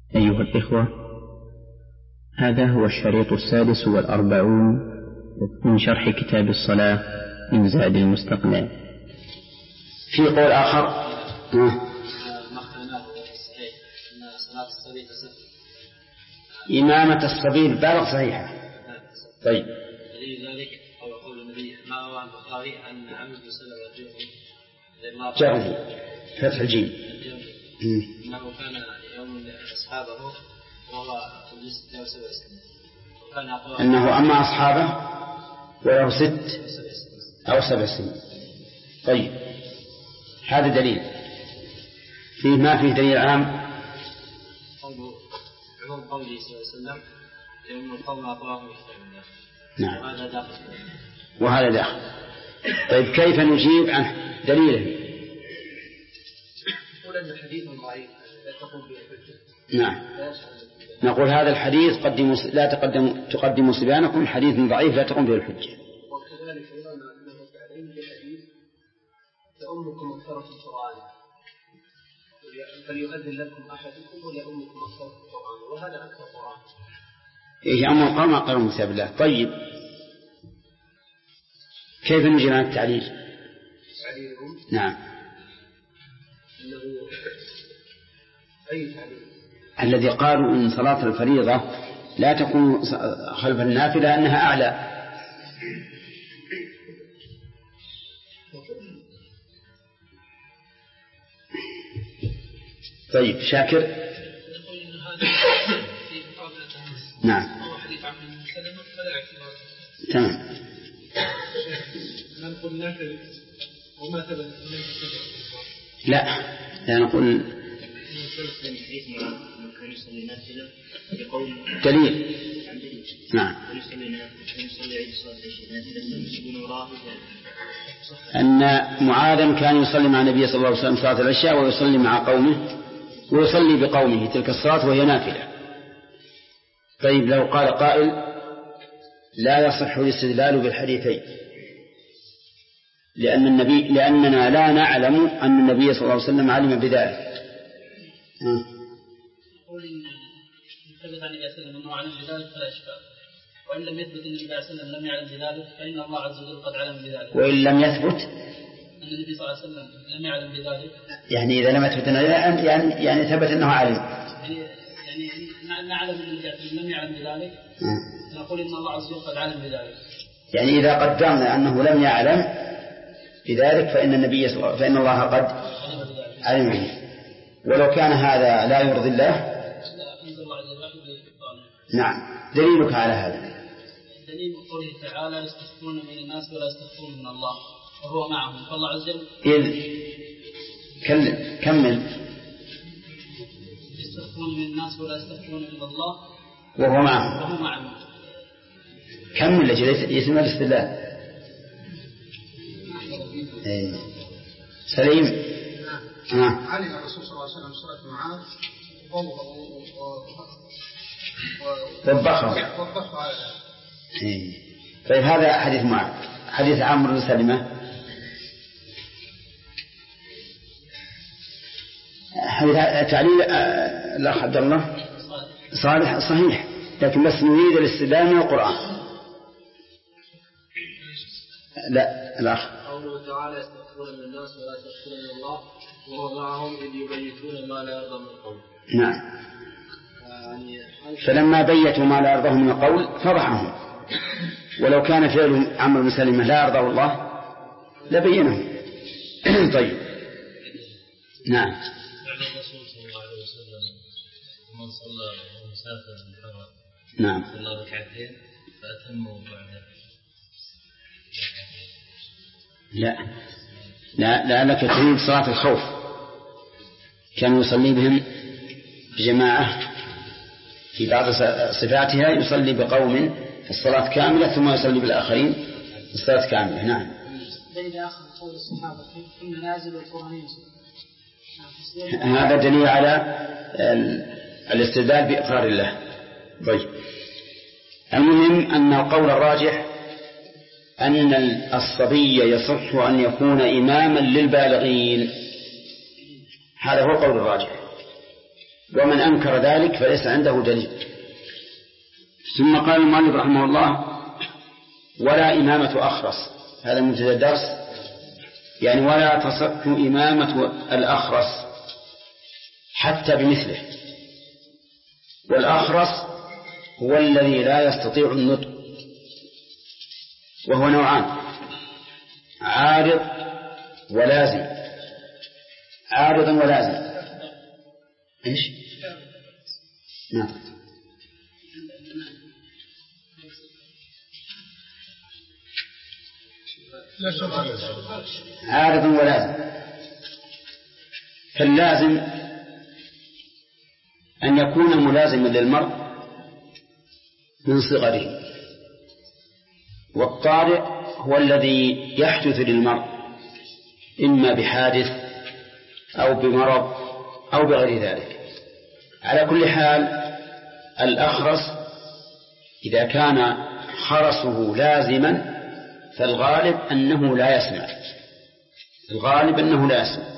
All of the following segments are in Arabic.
أيها الإخوة، هذا هو الشريط 46 من شرح كتاب الصلاة من زاد المستقنع. في قول آخر إمامة الصبي بالغ صحيحة. طيب دليل ذلك قول النبي ما رواه البخاري أن عمد سلم جعل فتح الجيم أنه كان يوم أصحابه وهو له 7 سنين، أنه أما أصحابه وله 6 أو 7 سنين. طيب هذا دليل. فيه ما فيه دليل عام عموم قوله صلى الله عليه وسلم يوم القوم أطواه يحترم الله. نعم. وهذا داخل. طيب كيف نجيب عنه دليله؟ نقول أن الحديث ضعيف لا تقوم به الحجة. نعم، نقول هذا الحديث تقدموا صبيانكم حديث ضعيف لا تقوم به الحجة. وكذلك أيضا أنه تعليم بحديث لأمكم أكثر في القرآن فليؤذن لكم أحدكم ولأمكم أكثر في القرآن، وهذا أكثر قرآن. إيه أمر القوم أقرأوا من كتاب الله. طيب كيف نجي عن التعليل؟ نعم. إنه أي تعليل؟ الذي قالوا إن صلاة الفريضة لا تكون خلف النافلة أنها أعلى. طيب شاكر. نعم تمام. لا نقول دليل. نعم أن معاذ كان يصلي مع النبي صلى الله عليه وسلم صلاة العشاء ويصلي مع قومه ويصلي بقومه تلك الصلاة وهي نافلة. طيب لو قال قائل لا يصح الاستدلال بالحديثين لأننا لا نعلم أن النبي صلى الله عليه وسلم علم بذلك. يقول إن ثبت عن النبي صلى الله عليه وسلم أنه علم بذلك فلا إشكال، وإن لم يثبت أن النبي صلى الله عليه وسلم لم يعلم بذلك فإن الله عز وجل قد علم بذلك. وإن لم يثبت أن النبي صلى الله عليه وسلم لم يعلم بذلك، يعني إذا لم يثبت يعني ثبت أنه علم، يعني نعلم أن النبي صلى الله عليه وسلم لم يعلم بذلك نقول إن الله عز وجل قد علم بذلك. يعني إذا قدرنا أنه لم يعلم بذلك فإن الله قد علم به. ولو كان هذا لا يرضي الله. نعم. دليلك على هذا؟ دليل قوله تعالى يستخفون من الناس ولا يستخفون من الله وهو معهم، فالله عز وجل كمل. يستخفون من الناس ولا يستخفون من الله وهو معهم. كمل ليس اسم الاستدلال. سليم. علم الرسول صلى الله عليه وسلم صلاة معاذ وطبخه على ذلك. طيب هذا حديث معاذ. حديث عمرو بن سلمة حديث تعليل الأخ عبد الله صالح صحيح، لكن بس نريد الاستدلال من القرآن. لا الأخ قوله تعالى يستخفون من الناس ولا يستخفون من الله وهو معهم إذ يبيتون ما لا يرضى من القول. نعم. فلما بيتوا ما لا يرضاه من القول فضحهم، ولو كان فعل عمرو بن سلمة لا يرضى الله لبينه. طيب. نعم. الرسول صلى الله عليه وسلم من صلى مسافر بالحرم نعم صلى ركعتين فأتموا بعد. لا لك تريد صلاة الخوف، كان يصلي بهم بجماعة في بعض صفاتها، يصلي بقوم في الصلاة كاملة ثم يصلي بالآخرين في الصلاة كاملة. نعم. بين آخر قول الصحابة في المنازل والقرآنين. هذا دليل على الاستدلال بإقرار الله. طيب المهم أن القول الراجح أن الصبي يصح أن يكون إماما للبالغين، هذا هو القول الراجح. ومن أنكر ذلك فليس عنده دليل. ثم قال المؤلف رحمه الله: ولا إمامة أخرس. هذا منتهى الدرس، يعني ولا تصح إمامة الأخرس حتى بمثله. والأخرس هو الذي لا يستطيع النطق، وهو نوعان: عارض ولازم. عارضا ولازم إيش؟ نعم. عارض ولازم. فاللازم أن يكون ملازما للمرء من صغره، والطارئ هو الذي يحدث للمرء إما بحادث أو بمرض أو بغير ذلك. على كل حال الأخرس إذا كان خرسه لازما فالغالب أنه لا يسمع، الغالب أنه لا يسمع،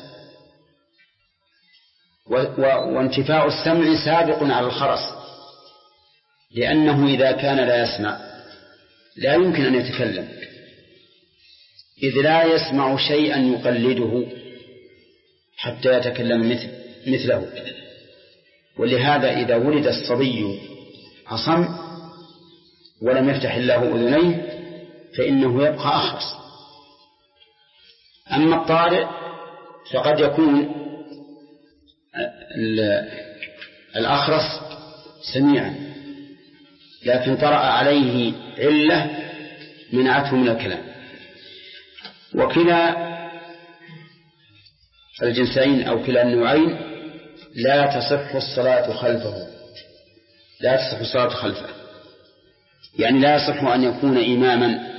وانتفاء السمع سابق على الخرس، لأنه إذا كان لا يسمع لا يمكن أن يتكلم، إذ لا يسمع شيئا يقلده حتى يتكلم مثله. ولهذا إذا ولد الصبي أصم ولم يفتح الله أذنيه فإنه يبقى أخرس. أما الطارئ فقد يكون الأخرس سميعا لكن طرأ عليه علة منعته من الكلام. وكلا الجنسين أو كلا النوعين لا تصح الصلاة خلفه، لا تصح الصلاة خلفه، يعني لا يصح أن يكون إماما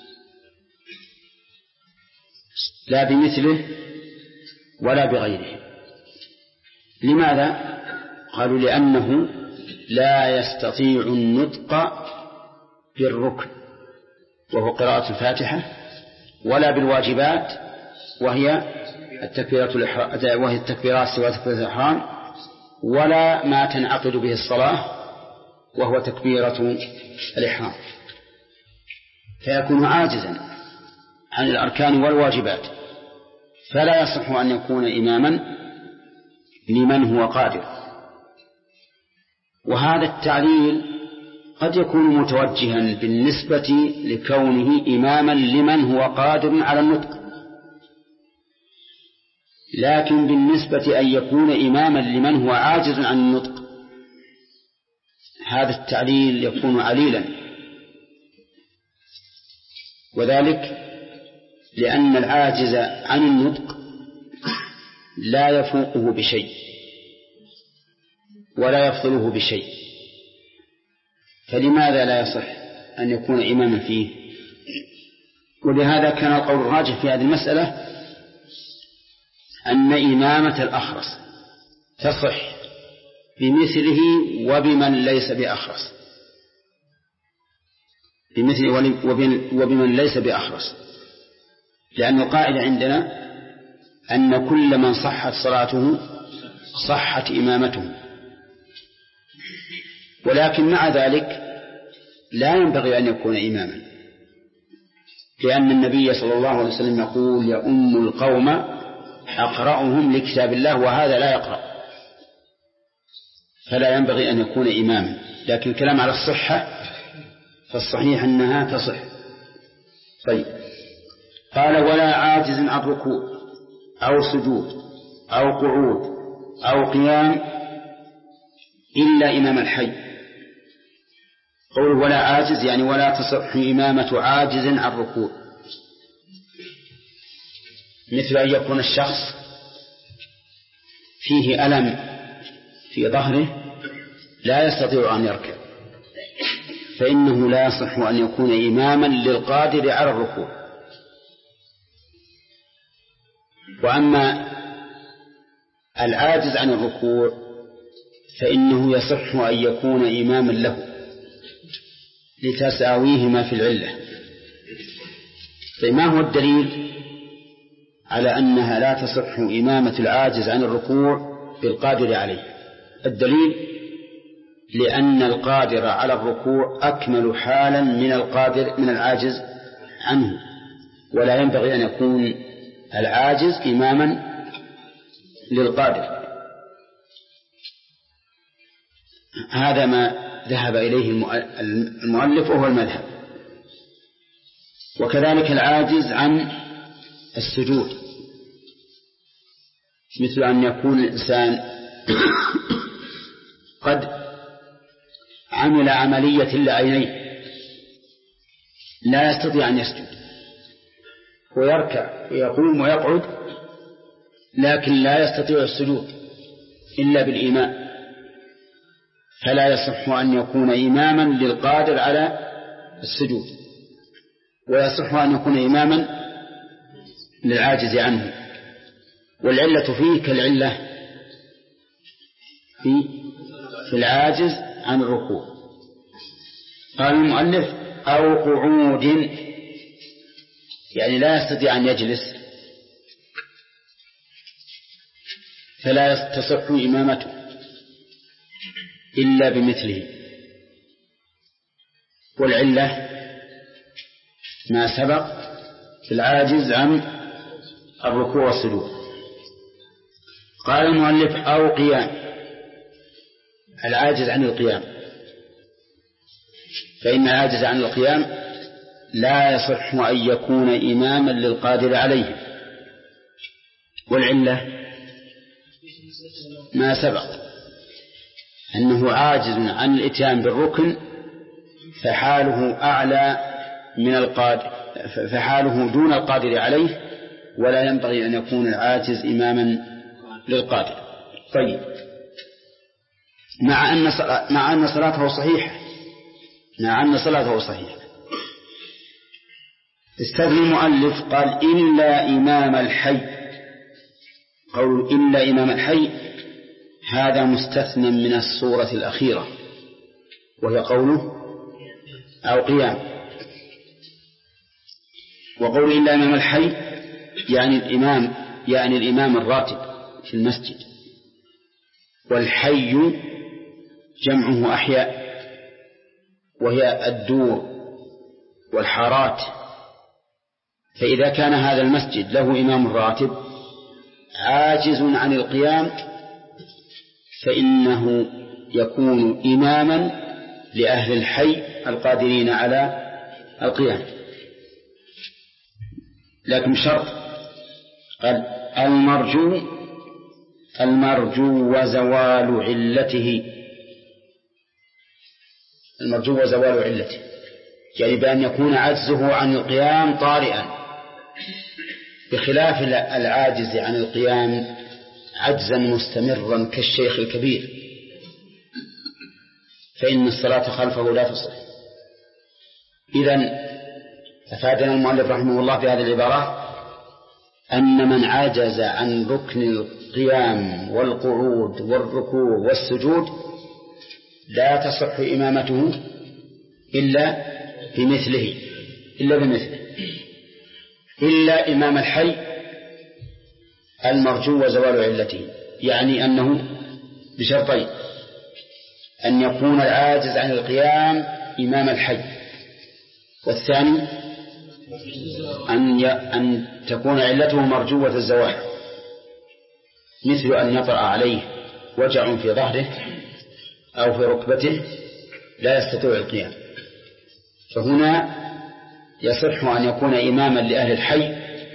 لا بمثله ولا بغيره. لماذا؟ قالوا لأنه لا يستطيع النطق بالركن وهو قراءة الفاتحة، ولا بالواجبات وهي التكبيرات سوى تكبيرة الإحرام، ولا ما تنعقد به الصلاة وهو تكبيرة الإحرام، فيكون عاجزا عن الأركان والواجبات، فلا يصح أن يكون إماما لمن هو قادر. وهذا التعليل قد يكون متوجها بالنسبة لكونه إماما لمن هو قادر على النطق، لكن بالنسبة أن يكون إماما لمن هو عاجز عن النطق هذا التعليل يكون عليلا، وذلك لأن العاجز عن النطق لا يفوقه بشيء ولا يفضله بشيء، فلماذا لا يصح أن يكون إماما فيه؟ ولهذا كان القول الراجح في هذه المسألة أن إمامة الأخرس تصح بمثله وبمن ليس بأخرس، بمثله وبمن ليس بأخرس، لأن القاعدة عندنا أن كل من صحت صلاته صحت إمامته، ولكن مع ذلك لا ينبغي أن يكون إماما، لأن النبي صلى الله عليه وسلم يقول: يؤم القوم أقرأهم لكتاب الله، وهذا لا يقرأ، فلا ينبغي أن يكون إماما. لكن الكلام على الصحة فالصحيح أنها تصح. طيب، قال: ولا عاجز عن ركوع أو سجود أو قعود أو قيام إلا إمام الحي. قول ولا عاجز يعني ولا تصح إمامة عاجز عن ركوع، مثل أن يكون الشخص فيه ألم في ظهره لا يستطيع أن يركع، فإنه لا يصح أن يكون إماما للقادر على الركوع. وأما العاجز عن الركوع فإنه يصح أن يكون إماما له لتساويهما في العلة. فما هو الدليل على أنها لا تصح إمامة العاجز عن الركوع بالقادر عليه؟ الدليل لأن القادر على الركوع أكمل حالا من العاجز عنه، ولا ينبغي أن يكون العاجز إماما للقادر. هذا ما ذهب إليه المؤلف وهو المذهب. وكذلك العاجز عن السجود، مثل أن يكون الإنسان قد عمل عملية لعينيه لا يستطيع أن يسجد، ويركع ويقوم ويقعد لكن لا يستطيع السجود إلا بالإيماء، فلا يصح أن يكون إماما للقادر على السجود، ويصح أن يكون إماما للعاجز عنه. والعلة فيه كالعلة في العاجز عن الركوع. قال المؤلف أو قعود، يعني لا يستطيع أن يجلس فلا تصح إمامته إلا بمثله. والعلة ما سبق في العاجز عن الركوع والسجود. قال المؤلف أو قيام، العاجز عن القيام، فإن العاجز عن القيام لا يصح أن يكون إماما للقادر عليه. والعلة ما سبق أنه عاجز عن الإتيان بالركن فحاله أعلى من القادر، فحاله دون القادر عليه، ولا ينبغي أن يكون العاجز إماما للقادر. طيب، مع أن صلاته صحيحة، استدل المؤلف قال إلا إمام الحي. قول إلا إمام الحي هذا مستثنى من الصورة الأخيرة وهي قوله أو قيام. وقول إلا إمام الحي يعني الإمام الراتب في المسجد، والحي جمعه أحياء وهي الدور والحارات. فإذا كان هذا المسجد له إمام راتب عاجز عن القيام فإنه يكون إماما لأهل الحي القادرين على القيام، لكن شرط قال المرجو وزوال علته. المرجو وزوال علته يعني بأن يكون عجزه عن القيام طارئا، بخلاف العاجز عن القيام عجزا مستمرا كالشيخ الكبير، فإن الصلاة خلفه لا تصح. إذن أفادنا المؤلف رحمه الله في هذه العبارة أن من عجز عن ركن القيام والقعود والركوع والسجود لا تصح إمامته إلا بمثله إلا إمام الحي المرجو وزوال علته، يعني أنه بشرطين: أن يكون العاجز عن القيام إمام الحي، والثاني أن تكون علته مرجوة الزوال، مثل أن يطرأ عليه وجع في ظهره أو في ركبته لا يستطيع القيام، فهنا يصح أن يكون إماما لأهل الحي،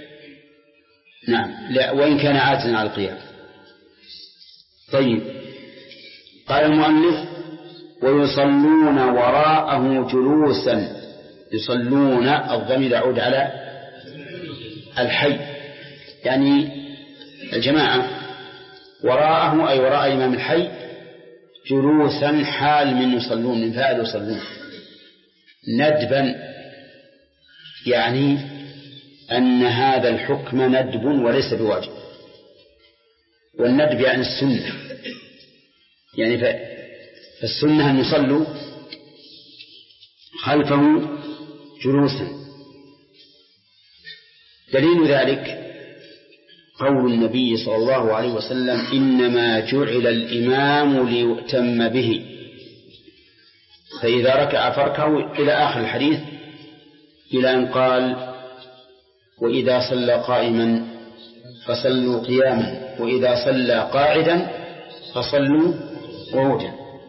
نعم، وإن كان عاجزا على القيام. طيب، قال المؤلف ويصلون وراءه جلوسا. يصلون الضمير يعود على الحي يعني الجماعة، وراءه أي وراء إمام الحي جلوسا حال من يصلون، من فاعل يصلون، ندبا يعني أن هذا الحكم ندب وليس بواجب. والندب يعني السنة، يعني فالسنة أن يصلوا خلفه جلوسا. دليل ذلك قول النبي صلى الله عليه وسلم إنما جعل الإمام ليؤتم به، فإذا ركع فاركعوا إلى آخر الحديث، إلى أن قال وإذا صلى قائما فصلوا قياما وإذا صلى قاعدا فصلوا قعودا.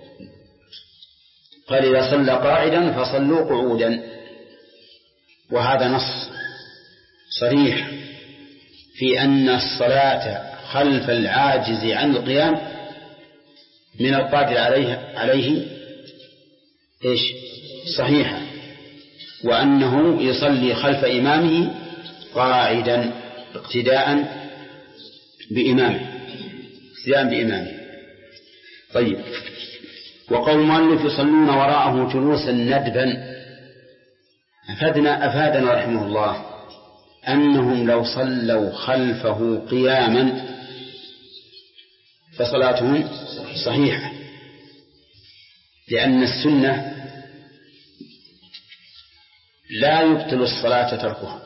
قال إذا صلى قاعدا فصلوا قعودا، وهذا نص صريح في أن الصلاة خلف العاجز عن القيام من القادر عليه إيش صحيحة، وأنه يصلي خلف إمامه قاعدا اقتداء بإمامه. طيب، وقول المؤلف يصلون وراءه جلوسا ندبا، أفادنا رحمه الله أنهم لو صلوا خلفه قياما فصلاتهم صحيحة، لأن السنة لا يبطل الصلاة تركها.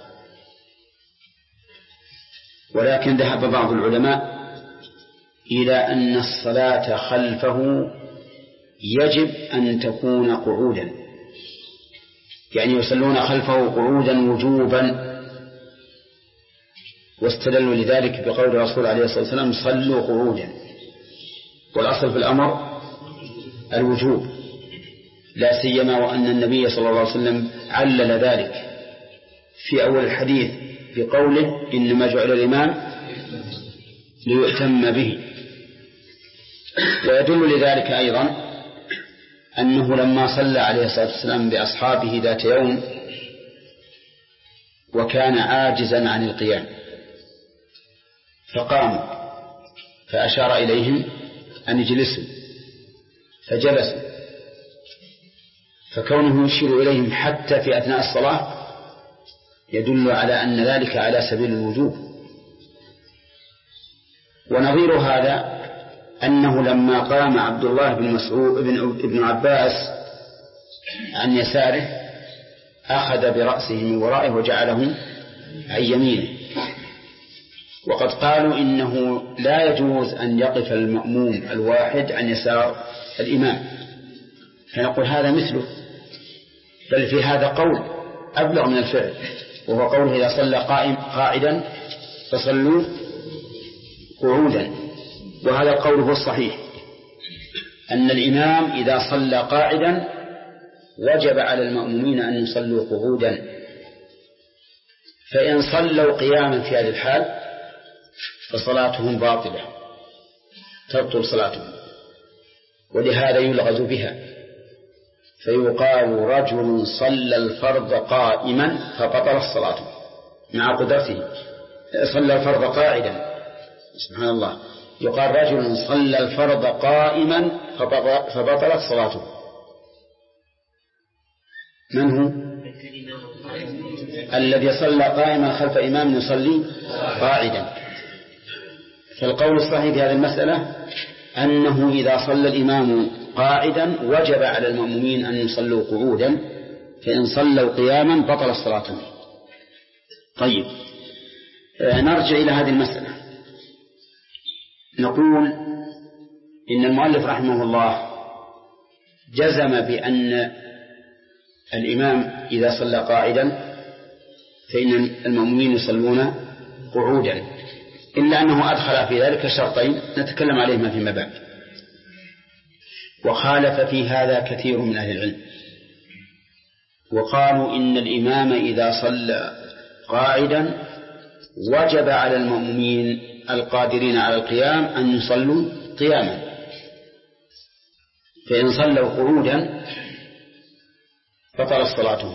ولكن ذهب بعض العلماء إلى أن الصلاة خلفه يجب أن تكون قعودا، يعني يصلون خلفه قعودا وجوبا، واستدلوا لذلك بقول الرسول عليه الصلاة والسلام صلوا قعودا، والأصل في الأمر الوجوب، لا سيما وأن النبي صلى الله عليه وسلم علل ذلك في أول الحديث بقوله إنما جعل الإمام ليؤتم به. ويدل لذلك أيضا أنه لما صلى عليه الصلاة والسلام بأصحابه ذات يوم وكان عاجزا عن القيام فقام فأشار إليهم أن يجلسوا فجلسوا، فكونه يشير إليهم حتى في أثناء الصلاة يدل على أن ذلك على سبيل الوجوب. ونظير هذا أنه لما قام عبد الله بن مسعود ابن عباس عن يساره أخذ برأسه من ورائه وجعله عن يمينه، وقد قالوا إنه لا يجوز أن يقف المأموم الواحد عن يسار الإمام، فنقول هذا مثله، بل في هذا قول أبلغ من الفعل، وهو قوله إذا صلى قاعدا فصلوا قعودا. وهذا القول هو الصحيح، أن الإمام إذا صلى قاعدا وجب على المأمومين أن يصلوا قعودا، فإن صلوا قياما في هذه الحال فصلاتهم باطلة تبطل صلاتهم، ولهذا يلغز بها فيقال رجل صلى الفرض قائما فبطل الصلاة مع قدرته، صلى الفرض قاعدا، سبحان الله، يقال رجل صلى الفرض قائما فبطلت صلاته. من هو؟ الذي صلى قائما خلف إمام يصلي قاعدا. فالقول الصحيح في هذه المسألة أنه إذا صلى الإمام قاعدا وجب على المأمومين أن يصلوا قعودا، فإن صلوا قياما بطل الصلاة. طيب، نرجع إلى هذه المسألة، نقول إن المؤلف رحمه الله جزم بأن الإمام إذا صلى قاعدا فإن المأمومين يصلون قعودا، إلا أنه أدخل في ذلك شرطين نتكلم عليهما فيما بعد. وخالف في هذا كثير من أهل العلم، وقالوا إن الإمام إذا صلى قاعدا وجب على المأمومين القادرين على القيام أن يصلوا قياما، فإن صلوا قعودا بطلت صلاتهم،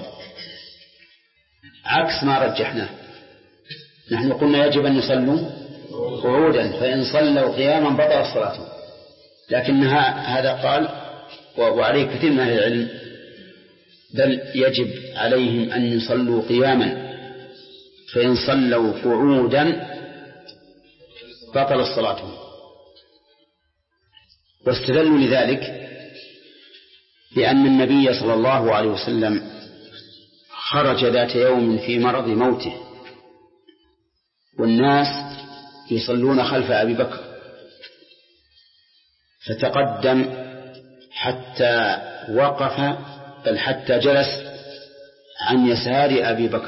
عكس ما رجحناه. نحن قلنا يجب أن يصلوا قعودا، فإن صلوا قياما بطلت صلاتهم، لكن هذا قال وعليه كثير من أهل العلم بل يجب عليهم أن يصلوا قياما، فإن صلوا قعودا بطلت صلاتهم. واستدلوا لذلك بأن النبي صلى الله عليه وسلم خرج ذات يوم في مرض موته، والناس يصلون خلف أبي بكر، فتقدم حتى وقف بل حتى جلس عن يسار أبي بكر،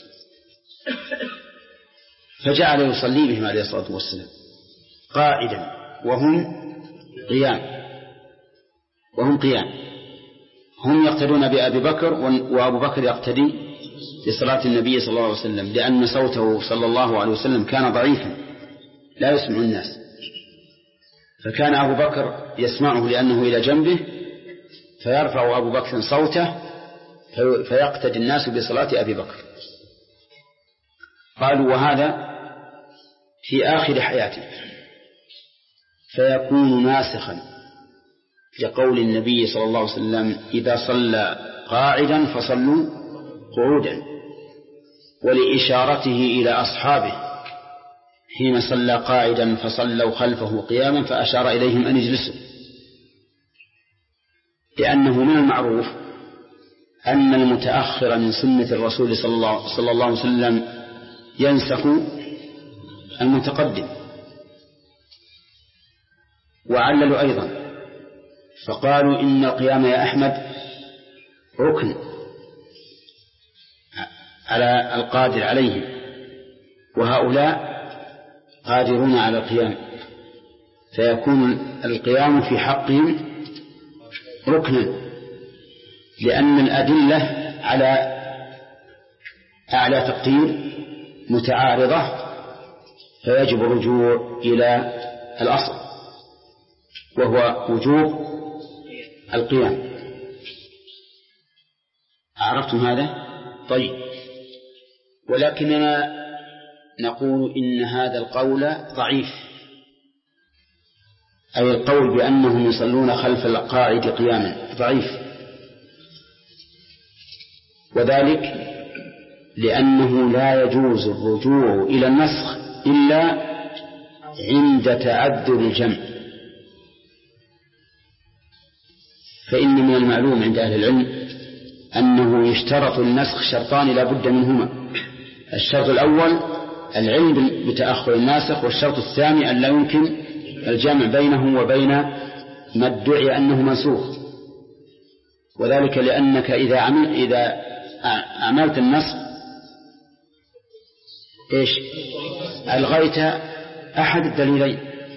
فجعل يصلي بهم عليه الصلاة والسلام قاعدا وهم قيام. هم يقتدون بأبي بكر وأبو بكر يقتدي بصلاة النبي صلى الله عليه وسلم، لأن صوته صلى الله عليه وسلم كان ضعيفا لا يسمع الناس، فكان أبو بكر يسمعه لأنه إلى جنبه، فيرفع أبو بكر صوته فيقتدي الناس بصلاة أبي بكر. قالوا وهذا في آخر حياته، فيكون ناسخا لقول النبي صلى الله عليه وسلم إذا صلى قاعدا فصلوا قعودا، ولإشارته إلى أصحابه حين صلى قاعدا فصلوا خلفه قياما فأشار إليهم أن يجلسوا، لأنه من المعروف أن المتأخر من سنة الرسول صلى الله عليه وسلم ينسخ المتقدم. وعللوا أيضا فقالوا إن القيام يا أحمد ركن على القادر عليه، وهؤلاء قادرون على القيام، فيكون القيام في حقهم ركنا، لأن الأدلة على أعلى تقدير متعارضة، فيجب الرجوع إلى الأصل وهو وجوب القيام. عرفتم هذا؟ طيب، ولكننا نقول إن هذا القول ضعيف، أي القول بأنهم يصلون خلف القاعد قياما ضعيف، وذلك لأنه لا يجوز الرجوع إلى النسخ إلا عند تعذر الجمع. فإن من المعلوم عند أهل العلم أنه يشترط النسخ شرطان لا بد منهما: الشرط الأول العلم بتأخر الناسخ، والشرط الثاني أن لا يمكن الجمع بينه وبين ما ادعي أنه منسوخ. وذلك لأنك إذا عملت النسخ ألغيت أحد الدليلين،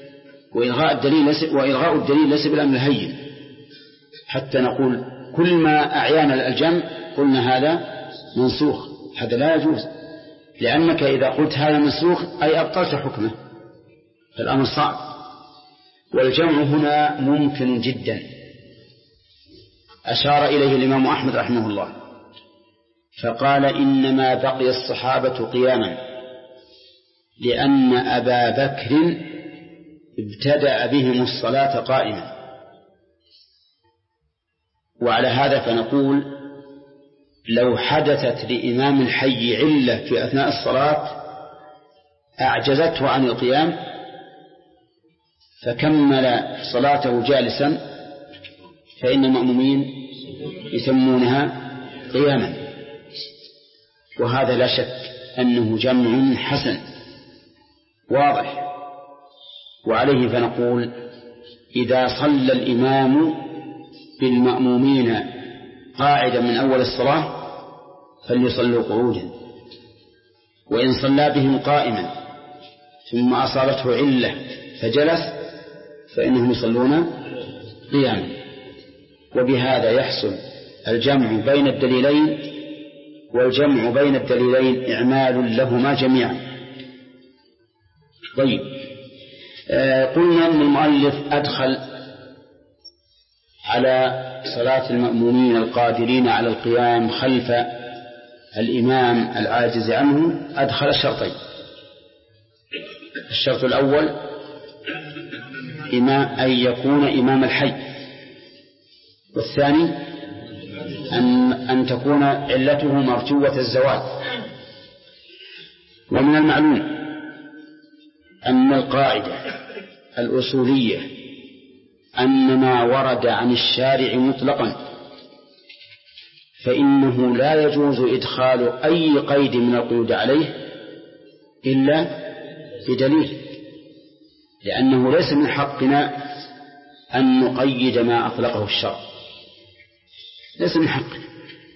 وإلغاء الدليل ليس بالأمر الهين، حتى نقول كل ما أعيان الجمع قلنا هذا منسوخ، هذا لا يجوز، لأنك إذا قلت هذا منسوخ أي أبطلت حكمه، فالأمر صعب. والجمع هنا ممكن جدا، أشار إليه الإمام أحمد رحمه الله فقال إنما بقي الصحابة قياما لأن أبا بكر ابتدأ بهم الصلاة قائما. وعلى هذا فنقول لو حدثت لإمام الحي علة في أثناء الصلاة أعجزته عن القيام فكمل صلاته جالسا، فإن المأمومين يسمونها قياما، وهذا لا شك أنه جمع حسن واضح. وعليه فنقول إذا صلى الإمام بالمأمومين قاعدا من أول الصلاة فليصلوا قعودا، وإن صلى بهم قائما ثم أصابته علة فجلس فإنهم يصلون قياما. وبهذا يحصل الجمع بين الدليلين، والجمع بين الدليلين إعمال لهما جميعا. طيب، قلنا أن المؤلف أدخل على صلاة المأمومين القادرين على القيام خلف الإمام العاجز عنه أدخل الشرطين: الشرط الأول أن يكون إمام الحي، والثاني أن تكون علته مرجوة الزوال. ومن المعلوم أن القاعدة الأصولية أن ما ورد عن الشارع مطلقا فإنه لا يجوز إدخال أي قيد من القيود عليه إلا بدليل. لأنه ليس من حقنا أن نقيد ما أطلقه الشرع، ليس من حقنا.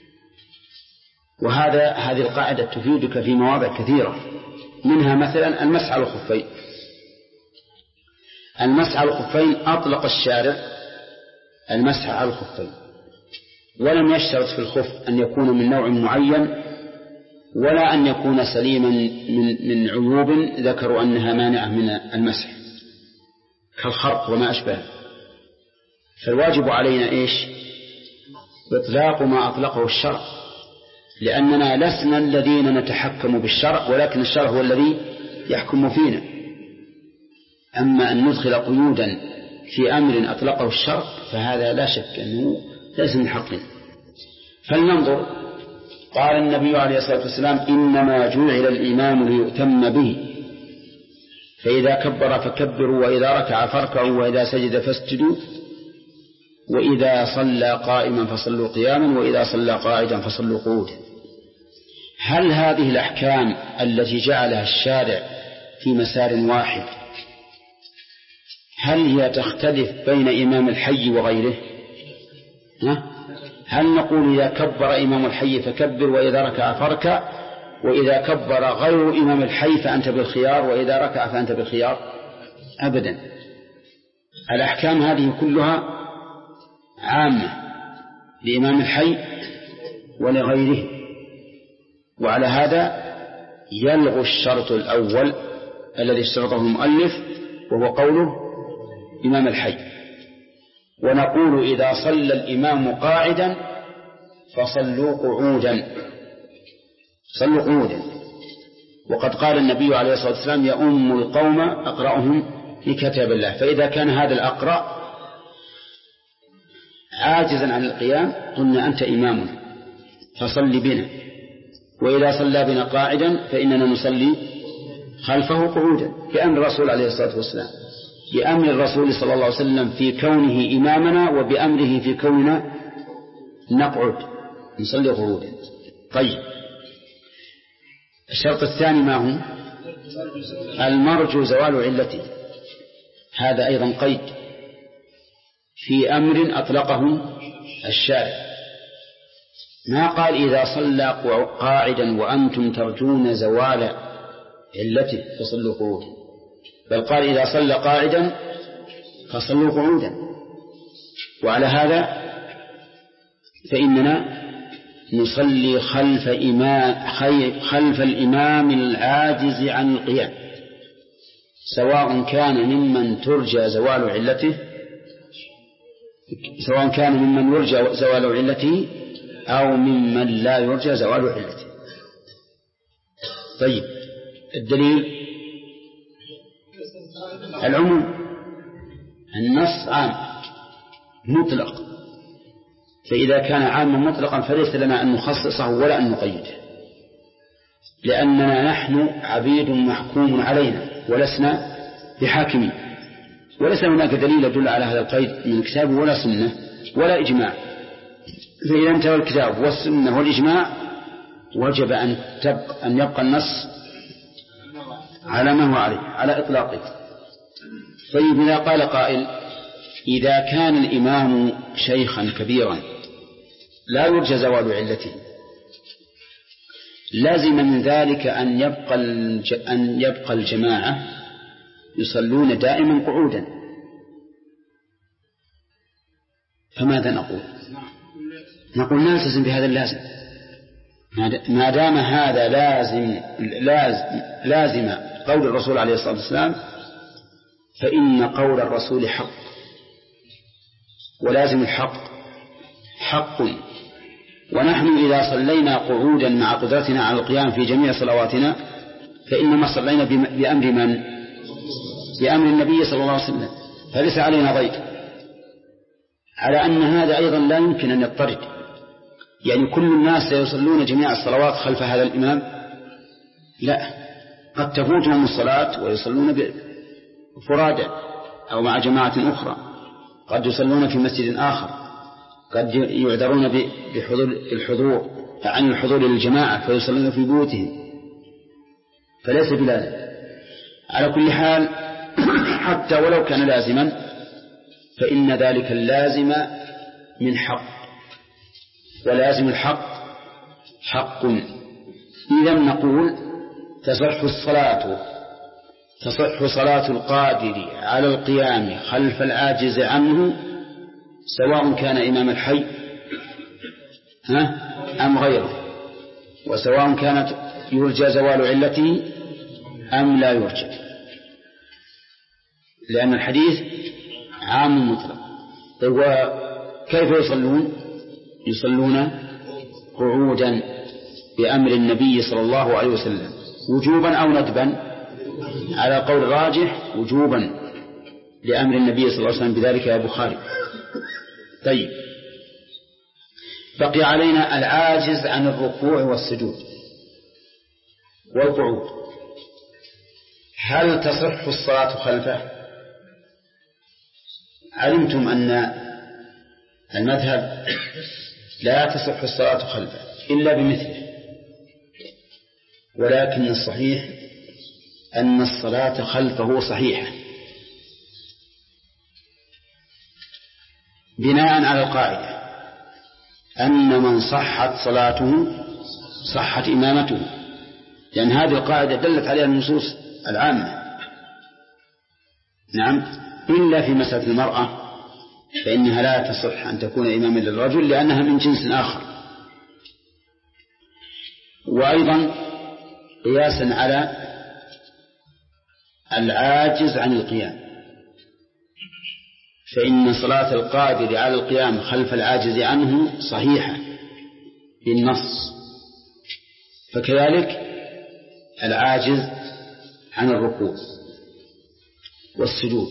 هذه القاعدة تفيدك في مواضع كثيرة، منها مثلا المسح على الخفين. المسح على الخفين أطلق الشارع المسح على الخفين، ولم يشترط في الخف أن يكون من نوع معين ولا أن يكون سليما من عيوب ذكروا أنها مانعة من المسح كالخرق وما أشبه. فالواجب علينا إيش؟ إطلاق ما أطلقه الشرع، لأننا لسنا الذين نتحكم بالشرع، ولكن الشرع هو الذي يحكم فينا. أما أن ندخل قيودا في أمر أطلقه الشرع فهذا لا شك أنه ليس من حقنا. فلننظر. قال النبي عليه الصلاة والسلام: إنما جعل الإمام ليؤتم به، فإذا كبر فكبروا، وإذا ركع فاركعوا، وإذا سجد فاسجدوا، وإذا صلى قائما فصلوا قياما، وإذا صلى قاعدا فصلوا قعودا. هل هذه الأحكام التي جعلها الشارع في مسار واحد هل هي تختلف بين إمام الحي وغيره؟ هل نقول إذا كبر إمام الحي فكبر، وإذا ركع فاركع، وإذا كبر غير إمام الحي فأنت بالخيار، وإذا ركع فأنت بالخيار؟ أبدا. الأحكام هذه كلها عامة لإمام الحي ولغيره. وعلى هذا يلغو الشرط الأول الذي اشترطه المؤلف، وهو قوله إمام الحي. ونقول: إذا صلى الإمام قاعدا فصلوا قعودا، صلوا قعودا. وقد قال النبي عليه الصلاة والسلام: يؤم القوم أقرأهم لكتاب الله. فإذا كان هذا الأقرأ عاجزا عن القيام قلنا: أنت إمامنا فصل بنا. وإذا صلى بنا قاعدا فإننا نصلي خلفه قعودا، بأمر الرسول عليه الصلاة والسلام، بأمر الرسول صلى الله عليه وسلم في كونه إمامنا، وبأمره في كوننا نقعد نصلي قعودا. طيب، الشرط الثاني ما هو؟ المرجو زوال علته. هذا أيضا قيد في أمر أطلقه الشارع. ما قال: إذا صلى قاعدا وأنتم ترجون زوال علته فصلوا قعودا، بل قال: إذا صلى قاعدا فصلوا قعودا. وعلى هذا فإننا نصلي خلف الإمام العاجز عن القيام، سواء كان ممن ترجى زوال علته، سواء كان ممن يرجى زوال علته أو ممن لا يرجى زوال علته. طيب، الدليل العموم، النص عام مطلق، فإذا كان عاما مطلقا فليس لنا أن نخصصه ولا أن نقيده، لأننا نحن عبيد محكوم علينا ولسنا بحاكمين، وليس هناك دليل يدل على هذا القيد من كتاب ولا سنة ولا إجماع. فإذا انتهى الكتاب والسنة والإجماع وجب أن يبقى النص على ما هو عليه، على إطلاقه. طيب، إذا قال قائل: إذا كان الإمام شيخا كبيرا لا يرجى زوال علته، لازم من ذلك أن يبقى الجماعة يصلون دائما قعودا، فماذا نقول؟ نقول: نلتزم بهذا اللازم. ما دام هذا لازم قول الرسول عليه الصلاة والسلام، فإن قول الرسول حق، ولازم الحق حق. ونحن إذا صلينا قعودا مع قدرتنا على القيام في جميع صلواتنا فإنما صلينا بأمر من؟ بأمر النبي صلى الله عليه وسلم، فليس علينا ضيق. على أن هذا أيضا لا يمكن أن يضطرد، يعني كل الناس سيصلون جميع الصلوات خلف هذا الإمام؟ لا، قد تفوتهم الصلاة ويصلون فرادى أو مع جماعة أخرى، قد يصلون في مسجد آخر، قد يعذرون بالحضور عن الحضور للجماعة فيصلون في بيوتهم، فليس بلازم. على كل حال حتى ولو كان لازما فإن ذلك اللازم من حق، ولازم الحق حق. إذا نقول تصح صلاة القادر على القيام خلف العاجز عنه سواء كان إمام الحي أم غيره، وسواء كانت يرجى زوال علته أم لا يرجى، لأن الحديث عام مطلق. وكيف يصلون قعودا بأمر النبي صلى الله عليه وسلم وجوبا أو ندبا؟ على قول راجح وجوبا لأمر النبي صلى الله عليه وسلم بذلك يا بخاري. طيب، بقي علينا العاجز عن الركوع والسجود والقعود، هل تصح الصلاة خلفه؟ علمتم أن المذهب لا تصح الصلاة خلفه إلا بمثله، ولكن الصحيح أن الصلاة خلفه صحيحة بناء على القاعدة أن من صحت صلاته صحت إمامته، لأن هذه القاعدة دلت عليها النصوص العامة. نعم، إلا في مسألة المرأة فإنها لا تصح أن تكون إماما للرجل لأنها من جنس آخر. وأيضا قياسا على العاجز عن القيام، فإن صلاة القادر على القيام خلف العاجز عنه صحيحة بالنص، فكذلك العاجز عن الركوع والسجود.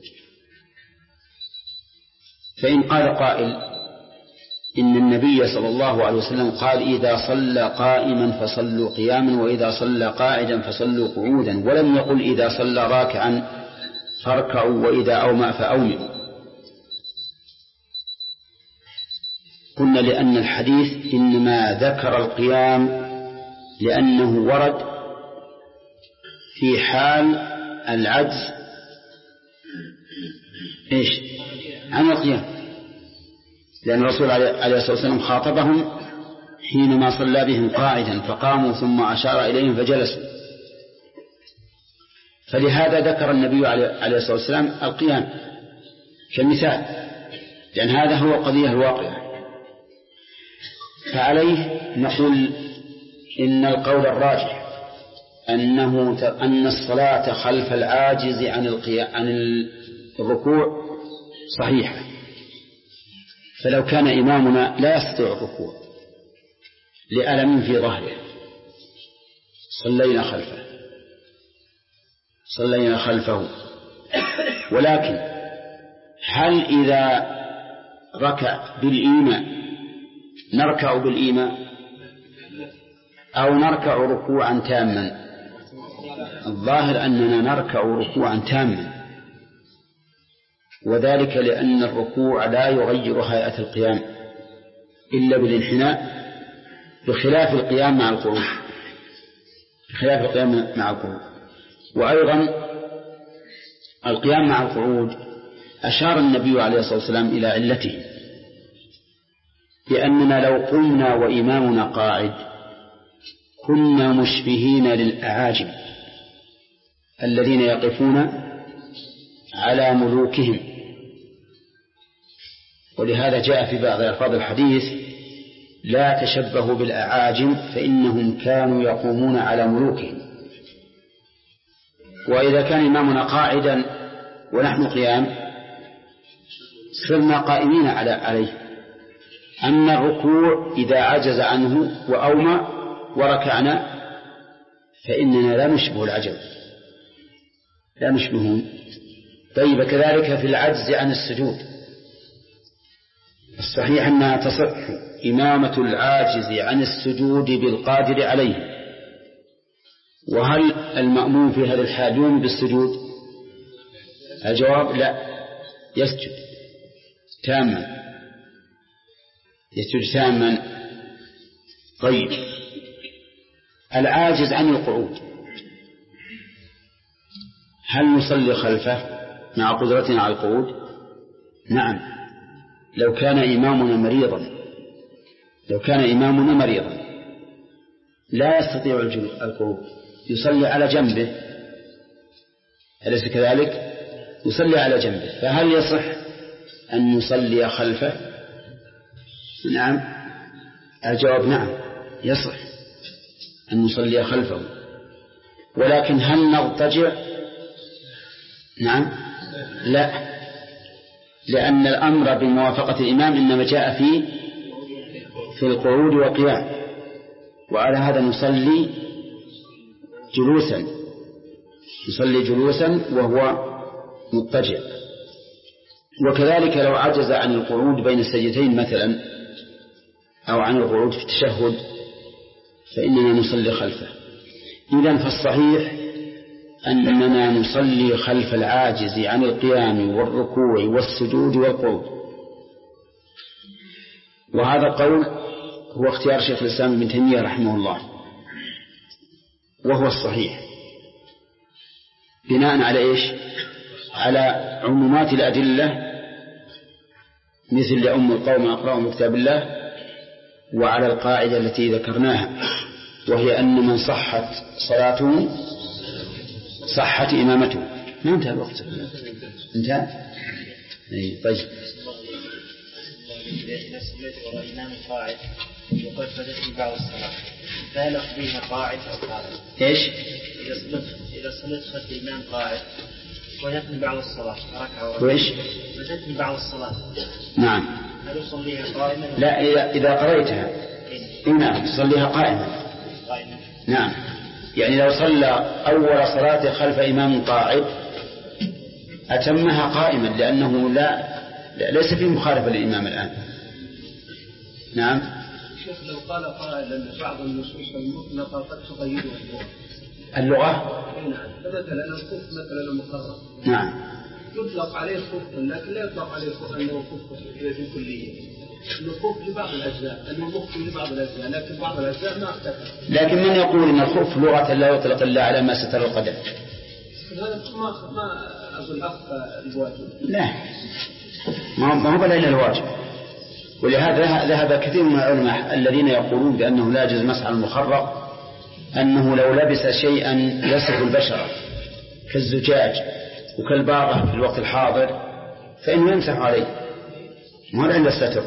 فإن قال قائل إن النبي صلى الله عليه وسلم قال إذا صلى قائما فصلوا قياما وإذا صلى قاعدا فصلوا قعودا، ولم يقل إذا صلى راكعا فاركعوا وإذا أومأ فأومئوا، قلنا لأن الحديث إنما ذكر القيام لأنه ورد في حال العجز عن القيام، لأن الرسول عليه الصلاة والسلام خاطبهم حينما صلى بهم قاعدا فقاموا ثم أشار إليهم فجلسوا، فلهذا ذكر النبي عليه الصلاة والسلام القيام كمثال، لأن هذا هو القضية الواقعة. فعليه نقول إن القول الراجح أن الصلاة خلف العاجز عن الركوع صحيحة، فلو كان إمامنا لا يستطيع الركوع لألم في ظهره صلينا خلفه، ولكن هل إذا ركع بالإيماء نركع بالإيماء أو نركع ركوعا تاما؟ الظاهر أننا نركع ركوعا تاما، وذلك لأن الركوع لا يغير هيئة القيام إلا بالانحناء، بخلاف القيام مع القعود. وأيضا القيام مع القعود أشار النبي عليه الصلاة والسلام إلى علته، بأننا لو قمنا وإمامنا قاعد كنا مشبهين للأعاجم الذين يقفون على ملوكهم، ولهذا جاء في بعض ألفاظ الحديث لا تشبهوا بالأعاجم فإنهم كانوا يقومون على ملوكهم. وإذا كان إمامنا قاعدا ونحن قيام صرنا قائمين عليه. أما الركوع إذا عجز عنه وأومى وركعنا فإننا لا نشبه العجب، لا نشبهون. طيب، كذلك في العجز عن السجود الصحيح أنها تصح إمامة العاجز عن السجود بالقادر عليه. وهل المأموم في هذا الحال يوم بالسجود؟ الجواب لا، يسجد تاما. طيب، العاجز عن القعود هل نصلي خلفه مع قدرتنا على القعود؟ نعم، لو كان إمامنا مريضا لا يستطيع القعود يصلي على جنبه، أليس كذلك؟ يصلي على جنبه، فهل يصح أن نصلي خلفه؟ نعم، الجواب نعم، يصح أن نصلي خلفه، ولكن هل نضطجع؟ نعم، لا، لأن الأمر بموافقة الإمام إنما جاء في القعود والقيام، وعلى هذا نصلي جلوسا وهو مضطجع. وكذلك لو عجز عن القعود بين السجدتين مثلا أو عن القعود في التشهد فإننا نصلي خلفه. إذن فالصحيح أننا نصلي خلف العاجز عن القيام والركوع والسجود والقعود، وهذا القول هو اختيار شيخ الإسلام ابن تيمية رحمه الله، وهو الصحيح بناء على إيش؟ على عمومات الأدلة، مثل لأم القوم أقرأهم بكتاب الله، وعلى القاعدة التي ذكرناها، وهي أن من صحت صلاته صحت إمامته. ما انتهى الوقت؟ انتهى؟ طيب. إذا صليت وراء إمام قاعد وقد فاتتني بعض الصلاة فهل أقضيها قاعد أو قاعد؟ إيش؟ إذا صليت خلف الإمام قاعد وفاتتني بعض الصلاة ركعة وإيش؟ فاتتني بعض الصلاة. نعم. هل أصليها قائما؟ لا، إذا قريتها نعم تصليها قائما. نعم، يعني لو صلى أول صلاة خلف إمام قاعد أتمها قائما، لأنه ليس في مخالفة للإمام الآن. نعم. شيخ لو قال قائل أن بعض النصوص المطلقة قد تقيدها اللغة. نعم، فمثلا الخف مثلا المقرر نعم يطلق عليه خف، لكن لا يطلق عليه أنه خف في الكلية، أنه خف لبعض الأجزاء، أنه مخف لبعض الأجزاء، لكن بعض الأجزاء ما اختفى. لكن من يقول أن الخف لغة لا يطلق إلا على ما ستر القدم؟ هذا ما أقول أخفى الواجب. لا، ما هو إلا الواجب. ولهذا ذهب كثير من العلماء الذين يقولون بأنه لا يجوز مسح المخرق، أنه لو لبس شيئا يصف البشرة كالزجاج وكالباغة في الوقت الحاضر فإنه يمسح عليه، ما هو إلا الستر.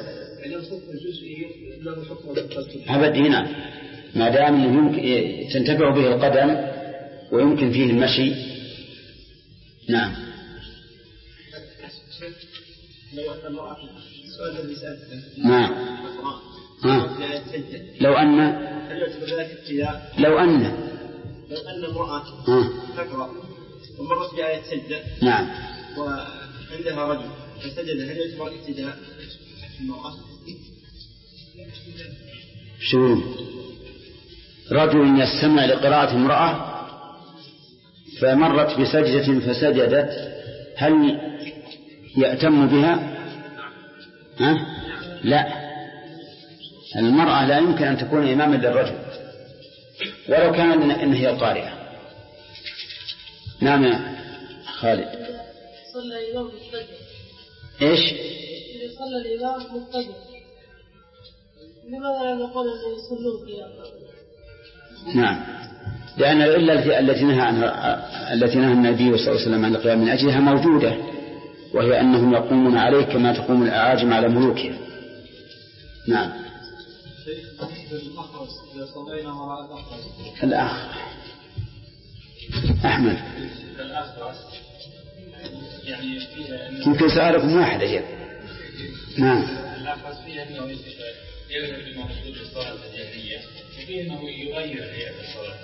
أبد هنا ما دام أنه تنتفع به القدم ويمكن فيه المشي. نعم. نعم. لو أن امرأة تقرأ ومرت بآية سجدة. نعم. وعندها رجل فسجد، هل يعتبر ابتداء المرأة؟ شو رجل يستمع لقراءة امرأة فمرت بسجدة فسجدت، هل يأتم بها؟ لا، المرأة لا يمكن أن تكون إماما للرجل ولو كان إن هي القارئة. نعم يا خالد. صلى الإمام مضطجع. إيش؟ إذا صلى الإمام مضطجع لماذا لا نقول أنه يصلون قياما؟ نعم، لأن العلة التي نهى النبي صلى الله عليه وسلم عن القيام من أجلها موجودة، وهي أنهم يقومون عليه كما تقوم الأعاجم على ملوكهم. نعم. الأخ أحمد يمكن سؤالكم واحد أجل. نعم. الأخص فيه أنه يذهب بما مقصود الصلاة الجهرية، وفيه أنه يغير هيئة الصلاة.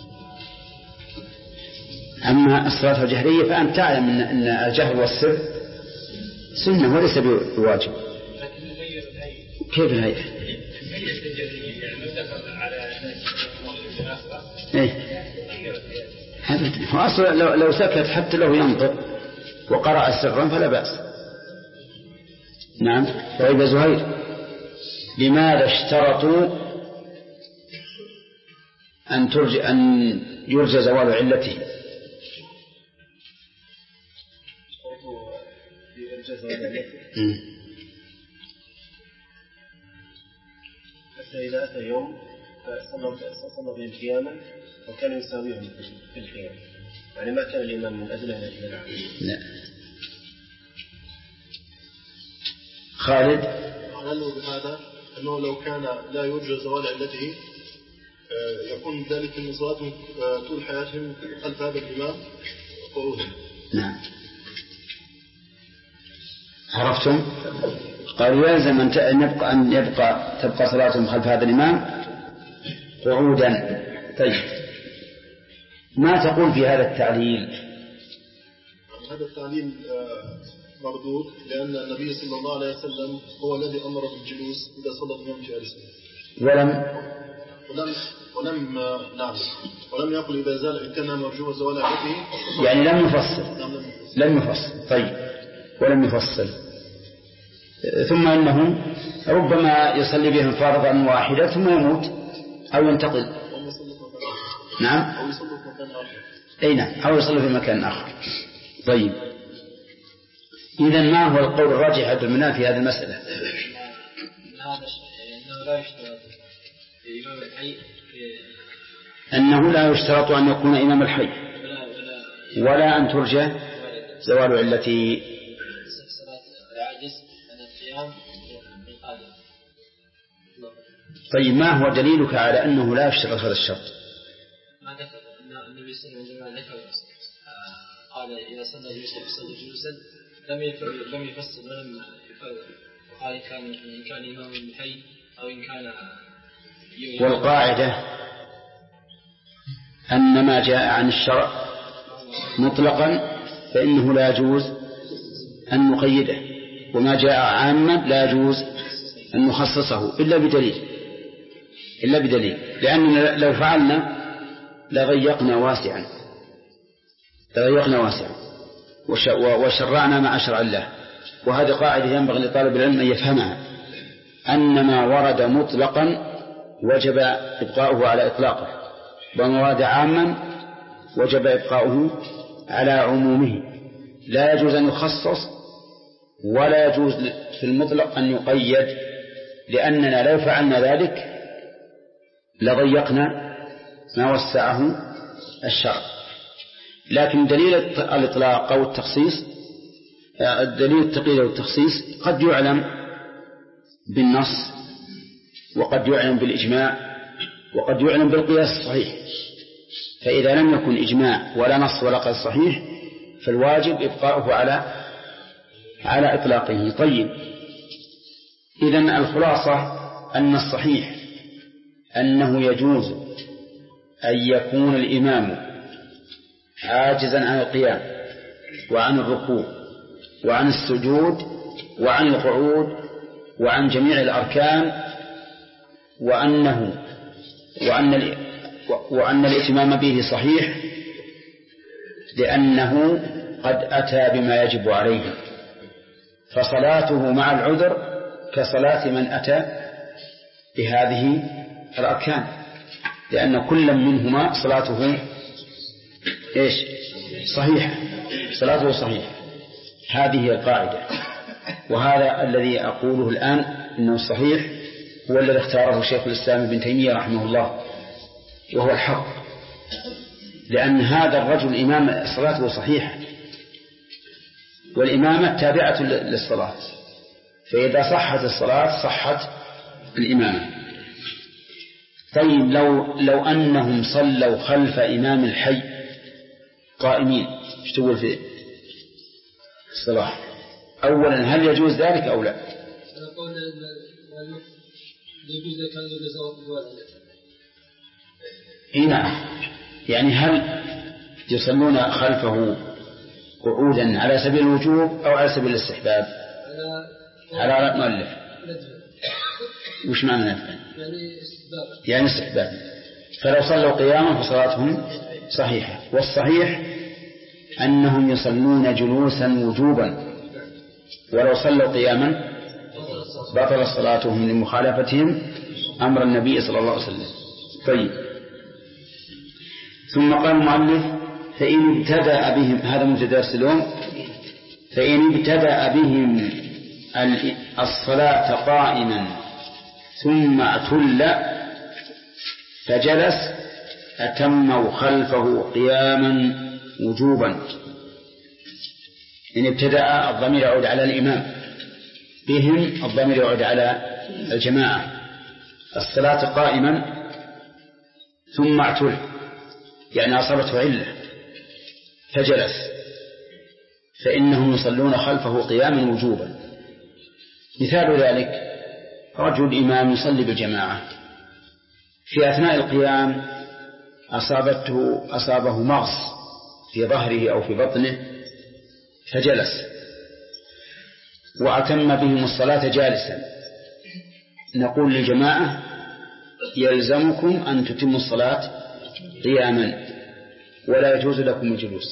أما الصلاة الجهرية فأنت تعلم أن الجهر والسر سنة وليس بواجب. لكن يغير الهيئة. كيف الهيئة؟ الهيئة الجهرية يعني لو دخل على هو أصلا لو سكت حتى لو ينطق وقرأ سرا فلا بأس. نعم. طيب يا زهير، لماذا اشترطوا أن يرجى زوال علته؟ إذا أتى يوم صلى بهم قياما وكان يساويهم في القيام، يعني ما كان الإمام من أجل إلى العمل. لا. خالد علّوا بهذا أنه لو كان لا يرجى زوال علته يكون ذلك من صلاتهم طول حياتهم خلف هذا الإمام قعودا. نعم. عرفتم؟ قالوا يلزم أن تبقى صلاتهم خلف هذا الإمام قعودا. طيب ما تقول في هذا التعليل؟ هذا التعليل مردود، لأن النبي صلى الله عليه وسلم هو الذي أمر بالجلوس إذا صلى الإمام جالسا، ولم يقل إذا زال إن كان مرجو زوال علته، يعني لم يفصل. طيب ولم يفصل. ثم أنه ربما يصلي بهم فرضا واحدا ثم يموت أو ينتقل. نعم. أو يصلي في مكان آخر. أي نعم، أو يصلي في مكان آخر. طيب إذن ما هو القول الراجح عند المنافي في هذه المسألة؟ أنه لا يشترط أن يكون إمام الحي ولا أن ترجى زوال علته. طيب ما هو دليلك على أنه لا يشترط هذا الشرط؟ ما ذكر أن النبي صلى الله عليه وسلم قال إذا صلى جلوسا لم يفصل ولم يفرق، وقال إن كان إمام الحي أو إن كان. والقاعدة أن ما جاء عن الشرع مطلقا فإنه لا يجوز أن نقيده، وما جاء عاما لا يجوز أن نخصصه إلا بدليل، لأننا لو فعلنا لضيقنا واسعا وشرعنا مع شرع الله. وهذه قاعدة ينبغي لطالب العلم أن يفهمها، أن ما ورد مطلقا وجب إبقاؤه على إطلاقه، وما ورد عاما وجب إبقاؤه على عمومه. لا يجوز أن يخصص ولا يجوز في المطلق أن يقيد، لأننا لو فعلنا ذلك لضيقنا ما وسعه الشرع. لكن دليل الإطلاق أو التخصيص، الدليل التقييد أو التخصيص قد يعلم بالنص وقد يعلم بالإجماع وقد يعلم بالقياس الصحيح. فإذا لم يكن إجماع ولا نص ولا قياس صحيح فالواجب إبقاؤه على إطلاقه. طيب إذن الخلاصة أن الصحيح أنه يجوز أن يكون الإمام عاجزا عن القيام وعن الركوع وعن السجود وعن القعود وعن جميع الأركان، وأن الإتمام به صحيح لأنه قد أتى بما يجب عليه، فصلاته مع العذر كصلاة من أتى بهذه الأركان، لأن كل منهما صلاته صلاته صحيح. هذه هي القاعدة، وهذا الذي أقوله الآن إنه الصحيح هو الذي اختاره شيخ الإسلام ابن تيمية رحمه الله، وهو الحق، لأن هذا الرجل إمام صلاته صحيحة، والإمامة تابعة للصلاة، فإذا صحت الصلاة صحت الإمامة. طيب لو أنهم صلوا خلف إمام الحي قائمين ايش تقول في الصلاة؟ أولا هل يجوز ذلك أو لا؟ نعم، يعني هل يصلون خلفه قعودا على سبيل الوجوب أو على سبيل الاستحباب؟ على رأي المؤلف. وش معنى نفعل؟ يعني استحباب. فلو صلوا قياما فصلاتهم صحيحة، والصحيح أنهم يصلون جلوسا وجوبا، ولو صلوا قياما بطل صلاتهم لمخالفتهم أمر النبي صلى الله عليه وسلم. طيب ثم قال المؤلف فإن ابتدأ بهم، هذا مبتدأ السلوم، فإن ابتدأ بهم الصلاة قائما ثم اعتل فجلس أتموا خلفه قياما وجوبا. إن ابتدأ الضمير يعود على الإمام، بهم الضمير يعود على الجماعة. الصلاة قائما ثم اعتل يعني أصابته علة فجلس، فإنهم يصلون خلفه قياما وجوبا. مثال ذلك رجل إمام يصلي بالجماعة، في أثناء القيام أصابه مغص في ظهره أو في بطنه فجلس، وأتم بهم الصلاة جالسا. نقول للجماعة يلزمكم أن تتموا الصلاة قياما ولا يجوز لكم الجلوس.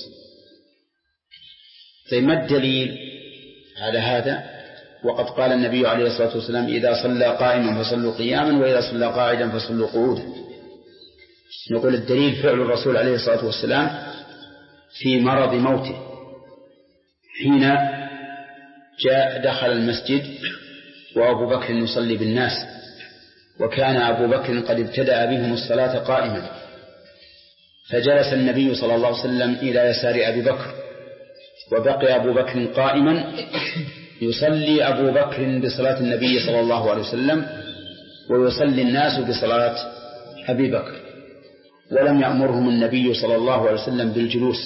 فما الدليل على هذا؟ وقد قال النبي عليه الصلاة والسلام إذا صلى قائما فصلوا قياما وإذا صلى قاعدا فصلوا قعودا. نقول الدليل فعل الرسول عليه الصلاة والسلام في مرض موته، حين دخل المسجد وأبو بكر يصلي بالناس، وكان أبو بكر قد ابتدأ بهم الصلاة قائما، فجلس النبي صلى الله عليه وسلم إلى يسار أبي بكر، وبقي أبو بكر قائما يصلي أبو بكر بصلاة النبي صلى الله عليه وسلم ويصلي الناس بصلاة أبي بكر، ولم يأمرهم النبي صلى الله عليه وسلم بالجلوس.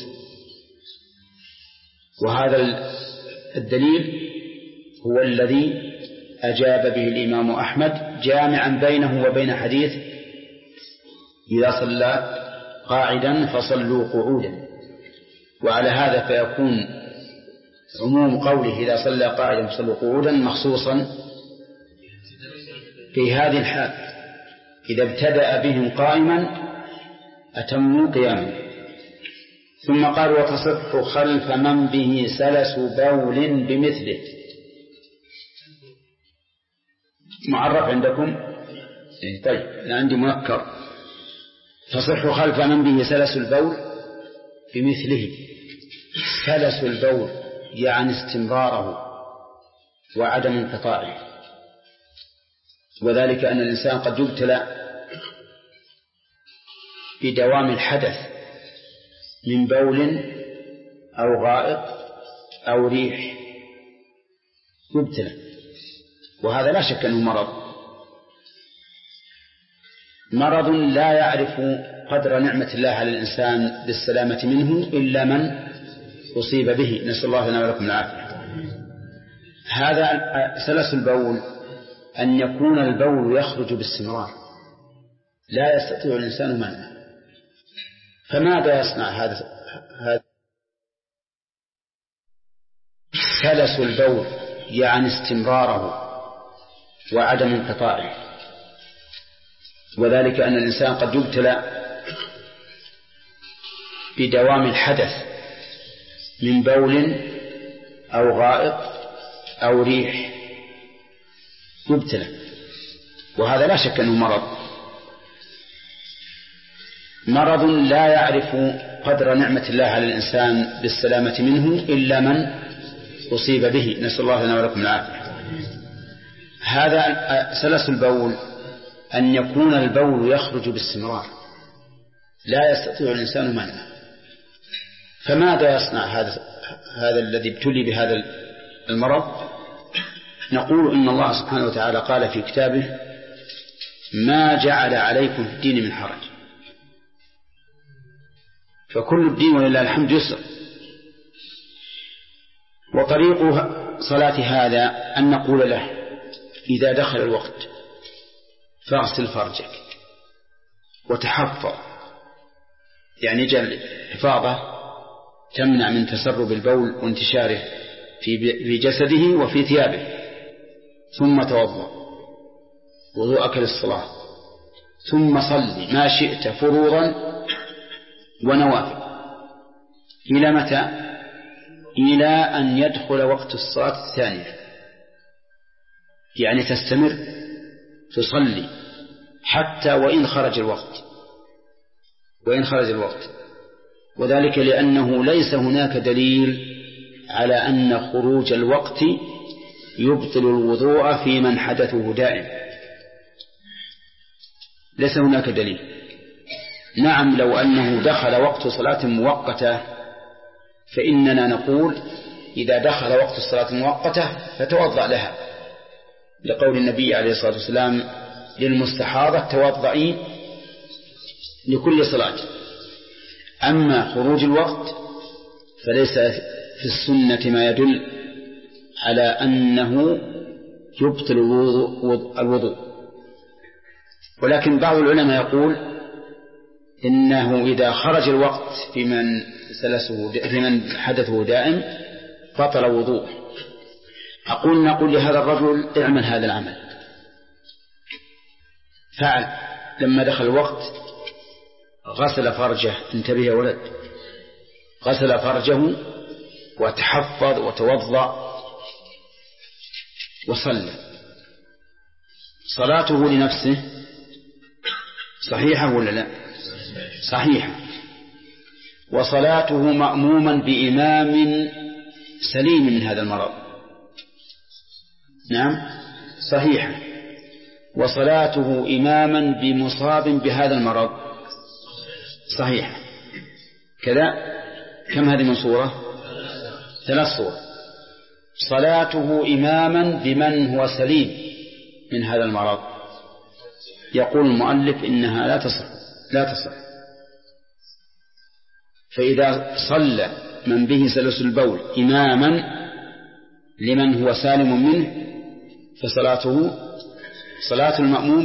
وهذا الدليل هو الذي أجاب به الإمام أحمد جامعا بينه وبين حديث إذا صلى قاعدا فصلوا قعودا. وعلى هذا فيكون عموم قوله إذا صلى قاعدا فصلوا قعودا مخصوصا في هذه الحال، إذا ابتدأ بهم قائما أتموا قياما. ثم قال وتصح خلف من به سلس بول بمثله. معرف عندكم؟ طيب أنا عندي منكر. تصح خلف من به سلس البول بمثله. سلس البول يعني استمراره وعدم انقطاعه، وذلك أن الإنسان قد يبتلى بدوام الحدث من بول أو غائط أو ريح يبتلى، وهذا لا شك أنه مرض لا يعرف قدر نعمة الله على الإنسان بالسلامة منه إلا من أصيب به، نسأل الله لنا ولكم العافية. هذا سلس البول أن يكون البول يخرج باستمرار لا يستطيع الإنسان منعه. فماذا يصنع هذا سلس البول يعني استمراره وعدم انقطاعه، وذلك أن الإنسان قد يبتلى بدوام الحدث من بول أو غائط أو ريح يبتلى، وهذا لا شك أنه مرض لا يعرف قدر نعمة الله على الإنسان بالسلامة منه إلا من أصيب به، نسأل الله لنا ولكم العافية. هذا سلس البول أن يكون البول يخرج باستمرار لا يستطيع الإنسان منعه. فماذا يصنع هذا الذي ابتلي بهذا المرض؟ نقول إن الله سبحانه وتعالى قال في كتابه ما جعل عليكم في الدين من حرج، فكل الدين ولله الحمد يسر. وطريق صلاة هذا أن نقول له إذا دخل الوقت فاغسل فرجك وتحفظ، يعني جل حفاظة تمنع من تسرب البول وانتشاره في جسده وفي ثيابه، ثم توضأ وضوءك للصلاة، ثم صل ما شئت فروضا ونوافل. إلى متى؟ إلى أن يدخل وقت الصلاة الثانية، يعني تستمر تصلي حتى وإن خرج الوقت، وذلك لأنه ليس هناك دليل على أن خروج الوقت يبطل الوضوء في من حدثه دائم. ليس هناك دليل. نعم لو أنه دخل وقت صلاة مؤقتة فإننا نقول إذا دخل وقت الصلاة المؤقتة فتوضأ لها، لقول النبي عليه الصلاة والسلام للمستحاضة توضئي لكل صلاة. أما خروج الوقت فليس في السنة ما يدل على أنه يبطل الوضوء، ولكن بعض العلماء يقول إنه إذا خرج الوقت في من حدثه دائم بطل وضوءه. نقول لهذا الرجل اعمل هذا العمل، فعل لما دخل الوقت غسل فرجه، انتبه يا ولد، غسل فرجه وتحفظ وتوضأ وصلى. صلاته لنفسه صحيحة ولا لا؟ صحيحة. وصلاته مأموما بإمام سليم من هذا المرض، نعم صحيحة. وصلاته إماما بمصاب بهذا المرض صحيحة. كذا كم هذه من صورة؟ 3 صور. صلاته إماما بمن هو سليم من هذا المرض، يقول المؤلف إنها لا تصح. فإذا صلى من به سلس البول إماما لمن هو سالم منه فصلاته صلاة المأموم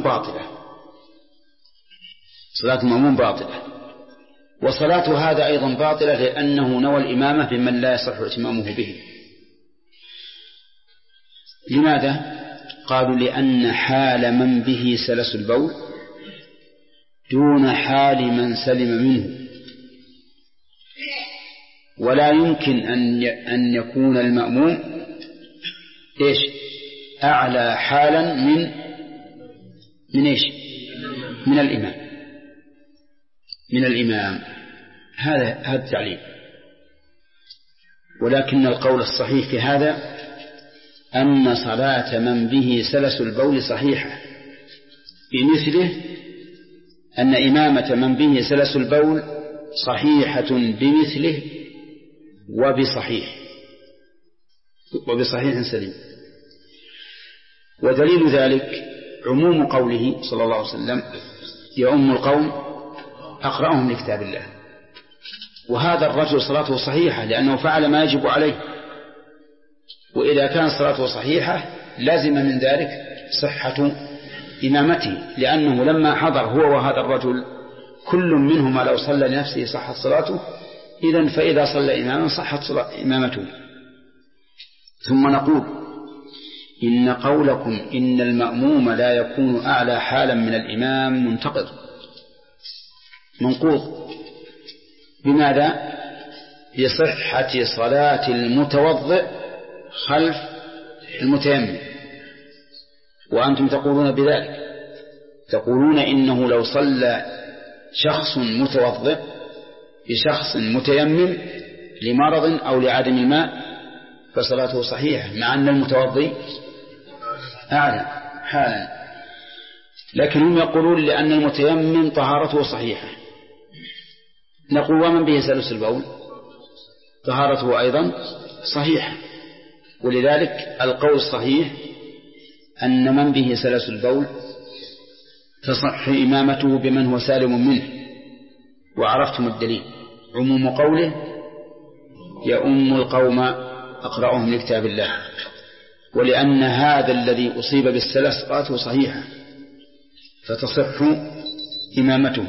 باطلة. وصلاة هذا أيضا باطلة لأنه نوى الإمامة بمن لا يصح اتمامه به. لماذا؟ قالوا لأن حال من به سلس البول دون حال من سلم منه، ولا يمكن أن يكون المأموم أعلى حالا من الإمام. هذا التعليل. ولكن القول الصحيح في هذا أن صلاة من به سلس البول صحيحة، بمثله أن إمامة من به سلس البول صحيحة بمثله وبصحيح سليم. ودليل ذلك عموم قوله صلى الله عليه وسلم يؤم القوم أقرأهم لكتاب الله. وهذا الرجل صلاته صحيحة لأنه فعل ما يجب عليه، وإذا كان صلاته صحيحة لازم من ذلك صحة إمامته، لأنه لما حضر هو وهذا الرجل كل منهما لو صلى لنفسه صحت صلاته، إذن فإذا صلى إماما صحت إمامته. ثم نقول إن قولكم إن المأموم لا يكون أعلى حالا من الإمام منتقض منقوض. بماذا؟ بصحة صلاة المتوضئ خلف المتيمم. وأنتم تقولون بذلك، تقولون إنه لو صلى شخص متوضئ بشخص متيمم لمرض أو لعدم الماء فصلاته صحيحة، مع أن المتوضئ أعلى حالا. لكن هم يقولون لأن المتيمم طهارته صحيحة. نقول ومن به سلس البول طهارته أيضا صحيحة. ولذلك القول الصحيح أن من به سلس البول تصح إمامته بمن هو سالم منه. وعرفتم الدليل، عموم قوله يؤم القوم أقرأهم لكتاب الله، ولأن هذا الذي أصيب بالسلس صلاته صحيحة فتصح إمامته.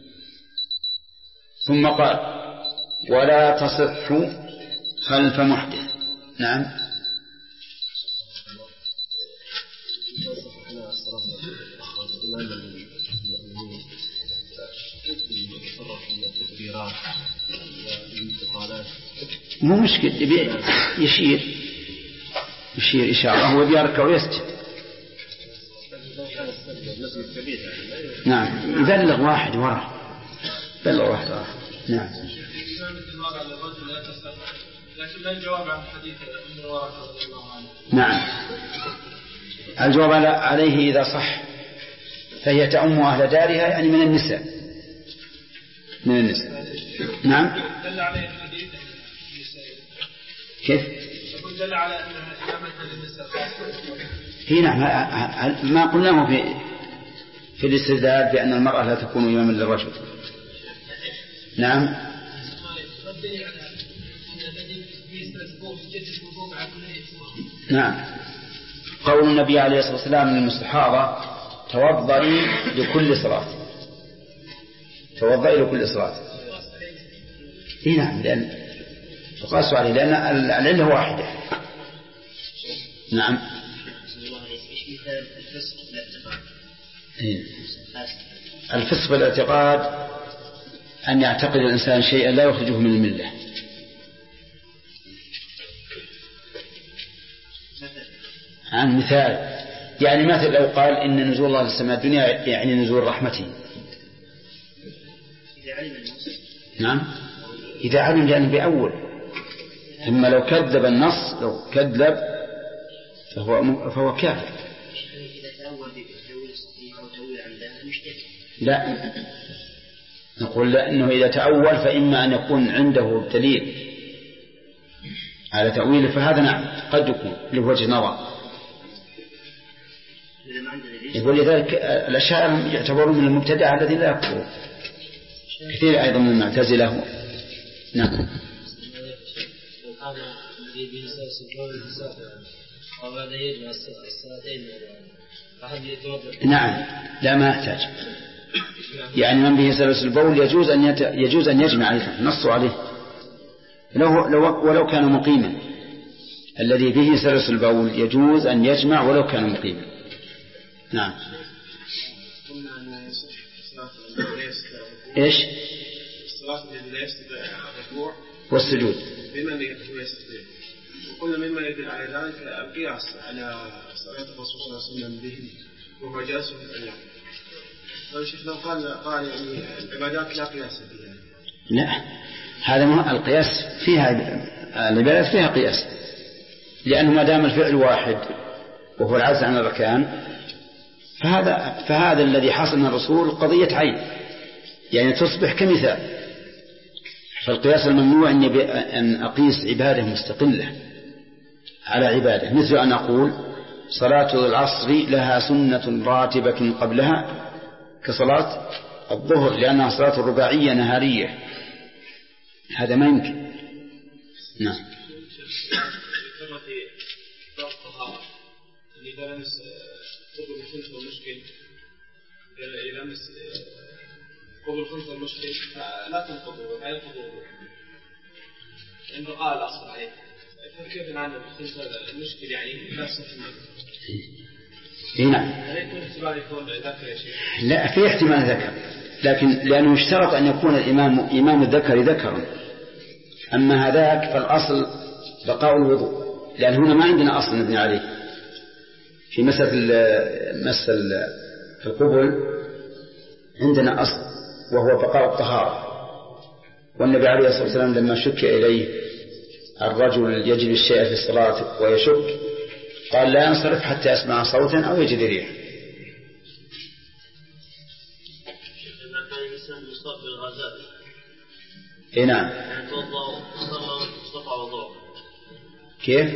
ثم قال ولا تصح خلف محدث. نعم مو مشكلة، يشير إشارة هو بيركع ويسجد. نعم يبلغ واحد وراه، نعم. لكن ما الجواب عن حديث ابن ورقة رضي الله عنه؟ نعم، الجواب عليه إذا صح فهي تأم أهل دارها، يعني من النساء. نعم. دل عليه الحديث كيف؟ دل على أنها إمامة للنساء. هي نعم، ما قلناه في الاستدلال بأن المرأة لا تكون إماما للرجل. نعم. نعم، قول النبي عليه الصلاة والسلام للمستحاضة توضئي لكل صلاة. نعم، لأن تقاسوا عليه لأن العلة واحدة. نعم. الفسق بالاعتقاد أن يعتقد الإنسان شيئا لا يخرجه من الملة. عن مثال، يعني مثل لو قال إن نزول الله للسماء الدنيا يعني نزول رحمته. نعم، إذا علم لأنه بأول. ثم لو كذب النص، لو كذب فهو كافر. لا، نقول لأنه إذا تأول فإما أن يكون عنده دليل على تأويله، فهذا نعم قد يكون لوجه نظر. ولذلك الأشاعرة يعتبرون من المبتدعة الذين لا يكفرون، كثير أيضا من المعتزلة. نعم. نعم، لا ما يحتاج. يعني من به سلس البول يجوز أن يجمع عليه، نصوا عليه ولو كان مقيما. الذي به سلس البول يجوز أن يجمع ولو كان مقيما. نعم. إيش؟ الصلاة التي لا يستطيع الركوع والسجود بمن يستطيع، وكل مما يدل على ذلك القياس على صلاة الرسول صلى الله عليه وسلم به وهو جالس في الأيام. فالشيخ قال يعني العبادات لا قياس فيها. لا، هذا ما القياس فيها، العبادات فيها قياس، لأنه ما دام الفعل واحد وهو العجز عن الأركان، فهذا الذي حصل من الرسول قضية عين، يعني تصبح كمثال. فالقياس الممنوع أن أقيس عبادة مستقلة على عبادة، مثل أن أقول صلاة العصر لها سنة راتبة قبلها كصلاة الظهر لأنها صلاة رباعية نهارية، هذا ما يمكن. نعم. إذا لمس قبل الخنثى المشكل إذا لمس قبل الخنثى المشكل لا تنقضه لا ينقضه لأنه قال الأصل عليه. فكيف نعلم الخنثى المشكل يعني لا صح نعم. هل يكون احتمال يكون ذكر يا شيخ؟ لا، في احتمال ذكر، لكن لأنه اشترط أن يكون إمام الذكر ذكرا. أما هذاك فالأصل بقاء الوضوء، لأن هنا ما عندنا أصل نبني عليه. في مسألة القبل عندنا أصل وهو بقاء الطهارة، والنبي عليه الصلاة والسلام لما شك إليه الرجل يجد الشيء في الصلاة ويشك قال لا ينصرف حتى يسمع صوتا أو يجد ريح. نعم. كيف؟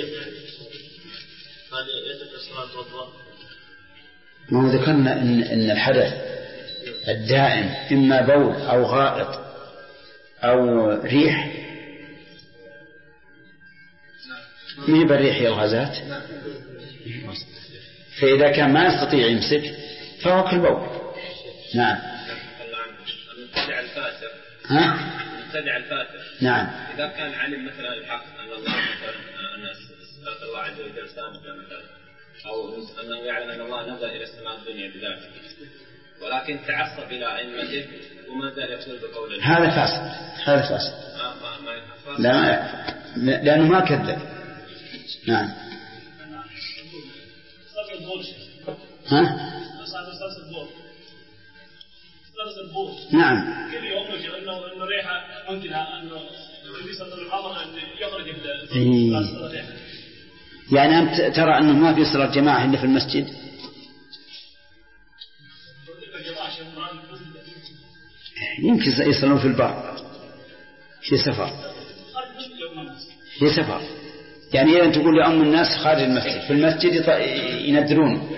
ما هو ذكرنا إن الحدث الدائم إما بول أو غائط أو ريح، مين بالريح هي الغازات، فإذا كان ما يستطيع يمسك فهو كالبول. نعم. المبتدع الفاسق. المبتدع الفاسق. نعم. إذا كان علم مثلا الحق أن الله مثلا أن صفات الله عز وجل سامحة مثلا، أو أنه يعلم أن الله نزل إلى السماء الدنيا بذلك، ولكن تعصب إلى أئمته وما زال يقول بقول الله، هذا فاسد. هذا فاسد. لا ما يكفر لأنه ما كذب. نعم. نعم. كل يوم يجي إنه ريحة ممكن إنه يعني أنت ترى أنه ما في صلاة جماعة إلا في المسجد؟ يمكن يصلون في البر في سفر يعني إذا تقول لأم الناس خارج المسجد في المسجد يندرون.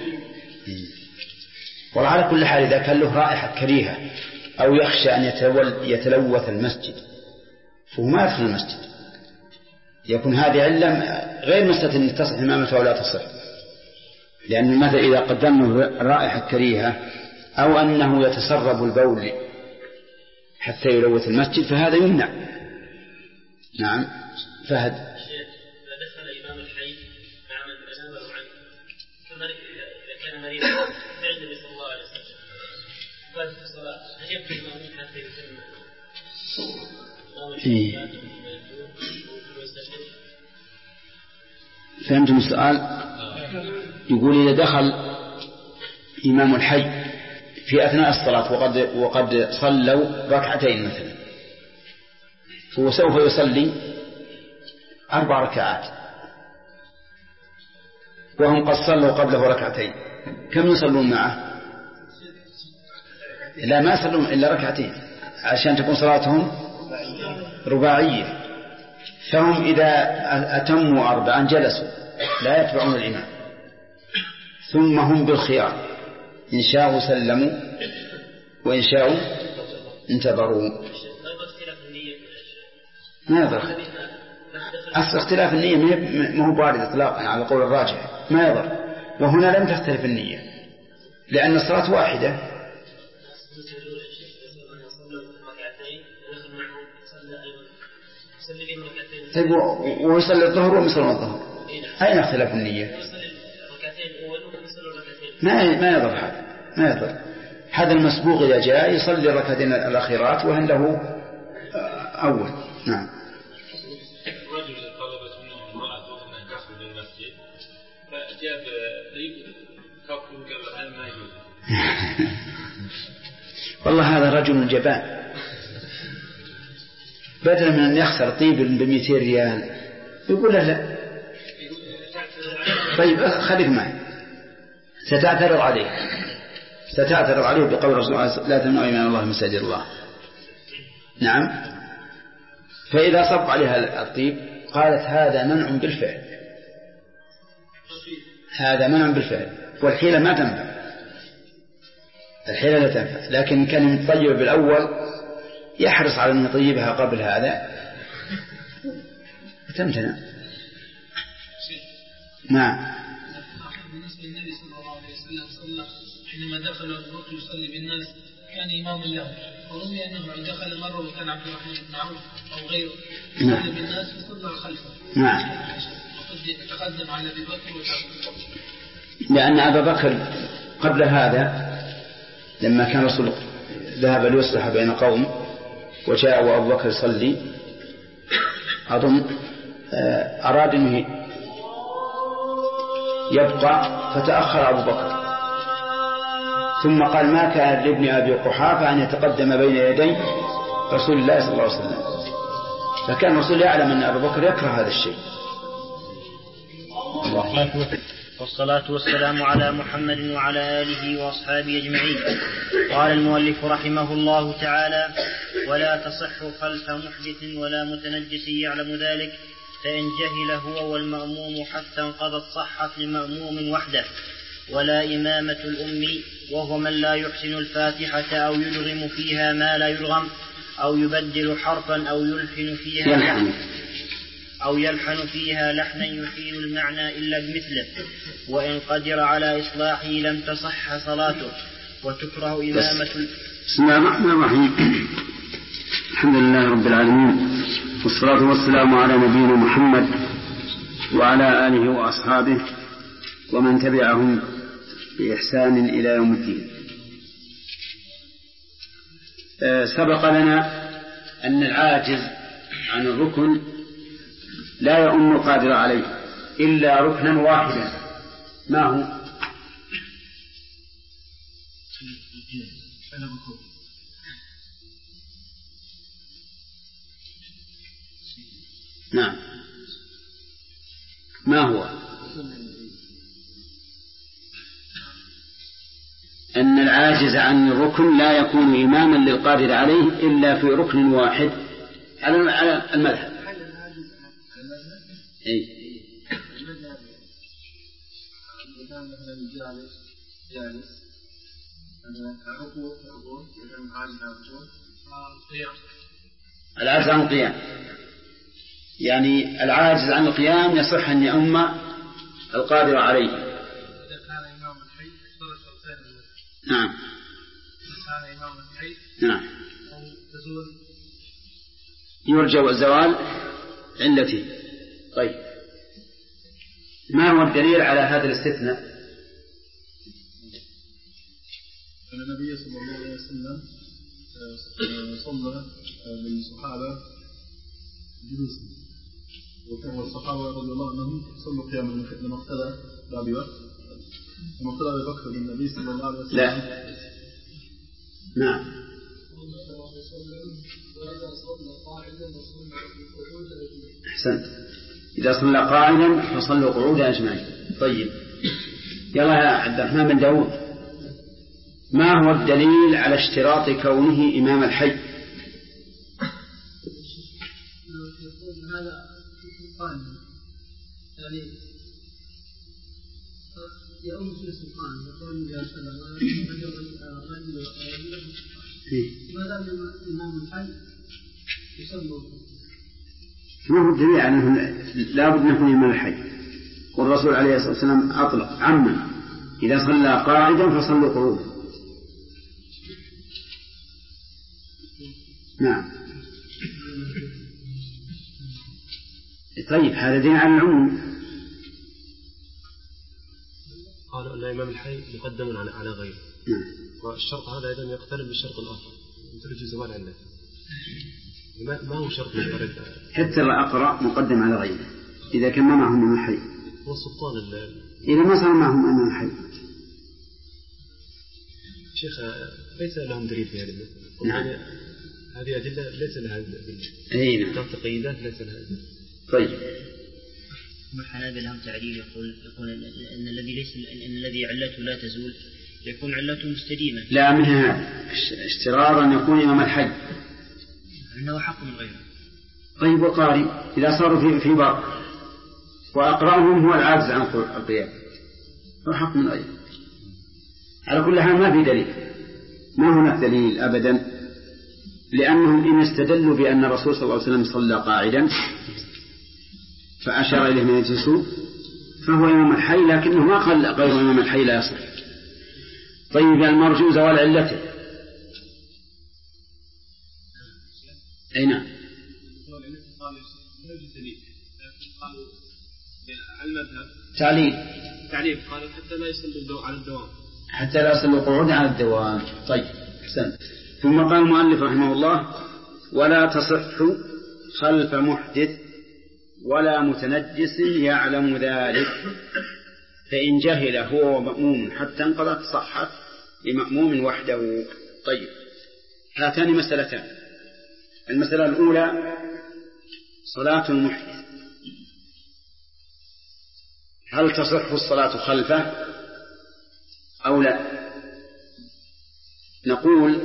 وعلى كل حال إذا كان له رائحة كريهة أو يخشى أن يتلوث المسجد فهو ما يدخل المسجد، يكون هذه علة غير مسألة أن تصح إمامته أو لا تصح، لأن المثل إذا قدمه رائحة كريهة أو أنه يتسرب البول حتى يلوث المسجد فهذا يمنع. نعم فهد. إذا دخل إمام الحي مع من تناوله عنه كما إذا كان مريضا فعل النبي صلى الله عليه وسلم بعد الصلاة هل يبقى الإمام حتى يتم إمام الحي؟ فهمتم السؤال؟ يقول إذا دخل إمام الحي في أثناء الصلاة وقد صلوا ركعتين مثلا، فهو سوف يصلي 4 ركعات وهم قد صلوا قبله ركعتين، كم يصلون معه؟ لا ما يصلون إلا ركعتين عشان تكون صلاتهم رباعية، فهم إذا أتموا 4 جلسوا لا يتبعون الإمام، ثم هم بالخيار إن شاءوا سلموا وإن شاءوا انتظروا. ما يضر أصل اختلاف النية ما هو بارد إطلاقا على قول الراجح ما يضر، وهنا لم تختلف النية لأن الصلاة واحدة. طيب ويصلي الظهر ويصلي الظهر أين اختلاف النية؟ ما يضر هذا، ما يضر. هذا المسبوق إذا جاء يصلي الركعتين الأخيرات وهن له أول. نعم. رجل طلبت منه امرأة أن تخرج من المسجد فأجاب طيب كفر قال هل ما يجوز. والله هذا رجل جبان، بدلا من أن يخسر طيب ب200 ريال يقول له لا. طيب خليك معي، ستعترض عليه بقول رسول الله لا تمنعوا إمام الله مساجد الله. نعم. فإذا صب عليها الطيب قالت هذا منع بالفعل، هذا منع بالفعل، والحيلة ما تنفع، الحيلة لا تنفع، لكن كان يطيب بالأول يحرص على أن يطيبها قبل هذا تمتنع. نعم. بالنسبة للنبي صلى الله عليه وسلم حينما دخل الركن يصلي بالناس كان إماما له، ورمي أنه دخل مرة وكان عبد الرحمن بن عوف أو غيره يصلي بالناس وصلى خلفه. نعم. وقد يتقدم على أبي بكر وتعب. لأن أبا بكر قبل هذا لما كان رسول ذهب ليصلح بين قوم وجاء وأبو بكر يصلي أظن أراد أنه يبقى فتأخر أبو بكر، ثم قال ما كان لابن أبي قحافة أن يتقدم بين يدي رسول الله صلى الله عليه وسلم، فكان الرسول يعلم أن أبو بكر يكره هذا الشيء. والصلاة والسلام على محمد وعلى آله وأصحابه أجمعين. قال المؤلف رحمه الله تعالى: ولا تصح خلف محدث ولا متنجس يعلم ذلك، فإن جهل هو والمأموم حتى انقضت صحت لمأموم وحده. ولا إمامة الأمي وهو من لا يحسن الفاتحة أو يلغم فيها ما لا يلغم أو يبدل حرفا أو يلحن فيها لحنا يحيل المعنى إلا بمثله، وإن قدر على إصلاحه لم تصح صلاته. وتكره إمامة بسم الله الرحمن الرحيم. الحمد لله رب العالمين، والصلاة والسلام على نبينا محمد وعلى آله وأصحابه ومن تبعهم بإحسان إلى يوم الدين. سبق لنا أن العاجز عن الركن لا يؤم القادر عليه إلا ركنا واحدا. ما هو؟ نعم. ما هو؟ أن العاجز عن الركن لا يكون إماما للقادر عليه إلا في ركن واحد على المذهب. أي العاجز عن القيام، يعني العاجز عن القيام يصح أن يؤم القادر عليه. إذا كان إمام الحي اختار الشرطين. نعم. إذا كان إمام الحي نعم. أو تزول يرجى الزوال علته. طيب، ما هو الدليل على هذا الاستثناء؟ أن النبي صلى الله عليه وسلم صلى بالصحابة جلوسا، وكان الصحابة رضي الله عنهم صلوا قياما لما اقتدى بأبي بكر، لما اقتدى أبي بكر بالنبي صلى الله عليه وسلم. لا. نعم. أحسنت، إذا صلى قاعدا فصلوا قعودا أجمعين. طيب، يلا يا عبد الرحمن بن داود، ما هو الدليل على اشتراط كونه إمام الحي؟ هذا سلطان، يعني يؤم في السلطان، يقول إذا سلم رجل ما دام إمام الحي يسمى. ما هو الدليل على أنه لا بد أن يكون إمام الحي؟ والرسول عليه الصلاة والسلام أطلق عما إذا صلى قاعدا فصلوا قعودا. نعم. طيب، هذا دين على العموم. قالوا أن إمام الحي مقدم على غيره. نعم. والشرط هذا أيضا يقترب بالشرط الآخر مثل زوال علته. ما هو شرط يقترب؟ حتى الأقرأ مقدم على غيره إذا كان ما معهم إمام الحي. والسلطان إذا ما صار معهم إمام الحي. شيخ، ليس لهم دليل في هذا. نعم. هذه أدلة ليس لها دليل. أي نعم. تقييدات ليس لها دليل. طيب. الحنابلة لهم تعليل يقول أن الذي علته لا تزول يكون علته مستديمة. لا، من هذا اشتراط أن يكون إمام الحي أنه حق من غيره. طيب، وقاري إذا صاروا في بار وأقرأهم هو العاجز عن القيام هو حق من غيره. على كل حال ما في دليل، ما هناك دليل أبدا، لأنهم إن استدلوا بأن الرسول صلى الله عليه وسلم صلى قاعدا فأشار إليه من يجلسوا فهو إمام الحي، لكنه ما قال غير إمام الحي لا يصح. طيب، المرجو زوال علته. أي نعم. تعليل قالوا حتى لا يصلوا على الدوام، حتى لا يصلوا قعودا على الدوام. طيب، أحسنت. ثم قال المؤلف رحمه الله: ولا تصح خلف محدث ولا متنجس يعلم ذلك، فإن جهل هو ومأموم حتى انقضت صحت لمأموم وحده. طيب، هاتان مسألتان. المسألة الأولى صلاة المحدث، هل تصح الصلاة خلفه أو لا؟ نقول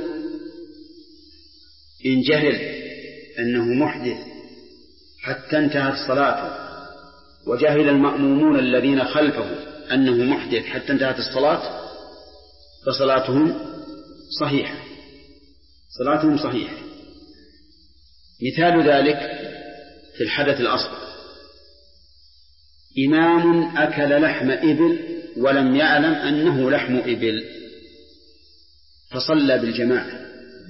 إن جهل أنه محدث حتى انتهت صلاته، وجهل المأمومون الذين خلفه أنه محدث حتى انتهت الصلاة، فصلاتهم صحيحة، صلاتهم صحيحة. مثال ذلك في الحدث الأصغر: إمام أكل لحم إبل ولم يعلم أنه لحم إبل فصلى بالجماعة،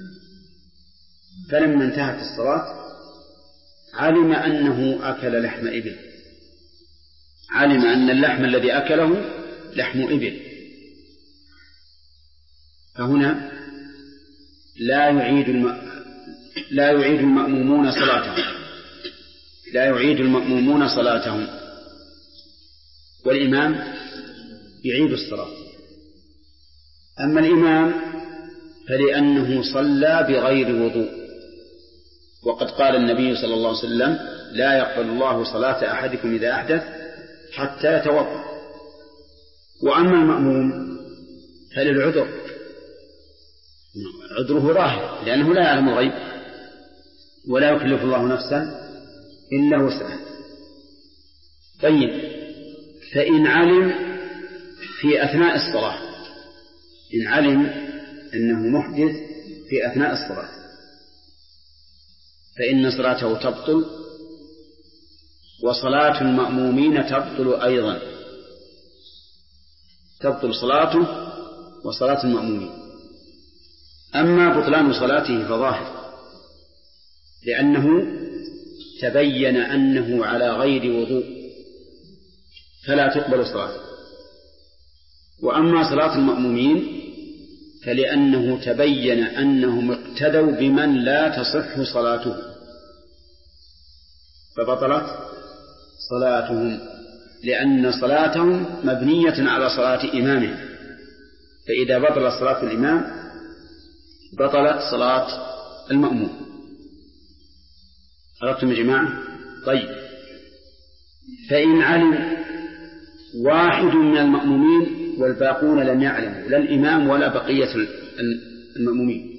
فلما انتهت الصلاة علم أنه أكل لحم إبل، علم أن اللحم الذي أكله لحم إبل، فهنا لا يعيد المأمومون صلاتهم، لا يعيد المأمومون صلاتهم، والإمام يعيد الصلاة. أما الإمام فلأنه صلى بغير وضوء، وقد قال النبي صلى الله عليه وسلم: لا يقبل الله صلاة أحدكم إذا أحدث حتى يتوضأ. وأما المأموم فللعذر، عذره ظاهر لأنه لا يعلم الغيب ولا يكلف الله نفسا إلا وسعها. طيب، فإن علم في أثناء الصلاة، إن علم أنه محدث في أثناء الصلاة فإن صلاته تبطل، وصلاة المأمومين تبطل أيضا، تبطل صلاته وصلاة المأمومين. أما بطلان صلاته فظاهر، لأنه تبين أنه على غير وضوء فلا تقبل صلاته. وأما صلاة المأمومين فلأنه تبين أنهم اقتدوا بمن لا تصح صلاته فبطلت صلاتهم، لأن صلاتهم مبنية على صلاة إمامهم، فإذا بطلت صلاة الإمام بطلت صلاة المأموم. عرفتم يا جماعة؟ طيب، فإن علم واحد من المأمومين والباقون لم يعلموا، لا الإمام ولا بقية المأمومين،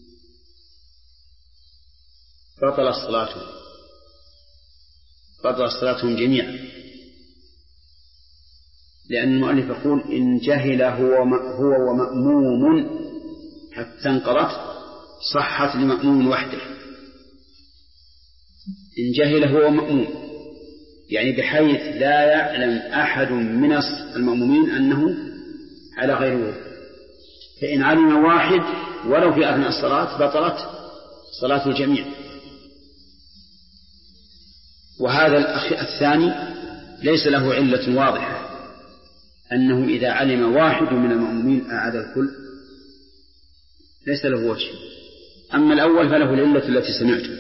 بطلت صلاتهم، بطلت صلاتهم جميعا، لأن المؤلف يقول إن جهل هو ومأموم حتى انقضت صحت لمأموم وحده. إن جهل هو مأموم يعني بحيث لا يعلم أحد من المأمومين أنه على غير وضوء، فإن علم واحد ولو في أثناء الصلاة بطلت صلاة الجميع. وهذا الثاني ليس له علة واضحة أنه إذا علم واحد من المأمومين أعاد الكل، ليس له وجه. أما الأول فله العلة التي سمعتم.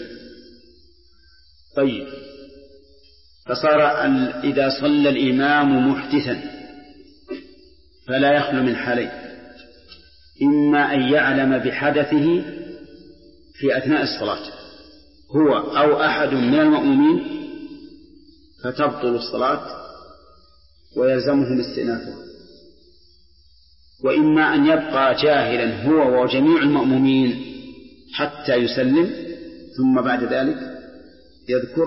طيب، فصار إذا صلى الإمام محدثا فلا يخلو من حالين: إما أن يعلم بحدثه في أثناء الصلاة هو أو أحد من المأمومين فتبطل الصلاة ويلزمهم استئنافها، وإما أن يبقى جاهلا هو وجميع المأمومين حتى يسلم ثم بعد ذلك يذكر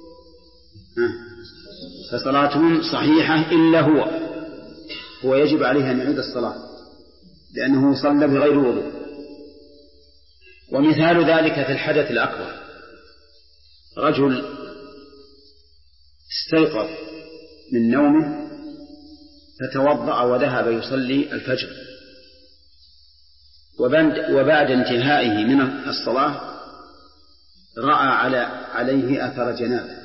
فصلاتهم صحيحة إلا هو يجب عليه أن يعيد الصلاة لأنه صلى بغير وضوء. ومثال ذلك في الحدث الأكبر: رجل استيقظ من نومه فتوضأ وذهب يصلي الفجر، وبعد انتهائه من الصلاة رأى عليه أثر جنابه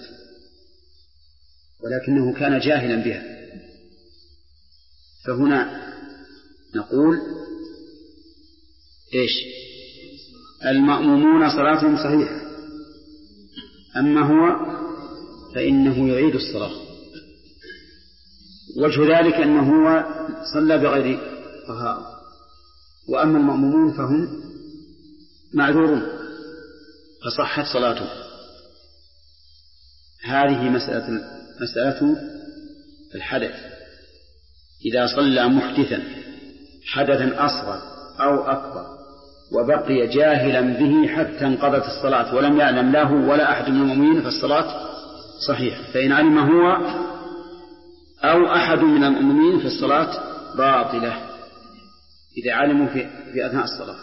ولكنه كان جاهلا بها، فهنا نقول إيش؟ المأمومون صلاتهم صحيحة، أما هو فإنه يعيد الصلاة. وجه ذلك أنه هو صلى بغير طهارة، وأما المأمومون فهم معذورون فصحت صلاته. هذه مسألة الحدث. إذا صلى محدثا حدثا أصغر أو أكبر وبقي جاهلا به حتى انقضت الصلاة ولم يعلم له ولا أحد من المؤمنين فالصلاة صحيح. فإن علم هو أو أحد من المؤمنين فالصلاة باطلة إذا علموا في أثناء الصلاة.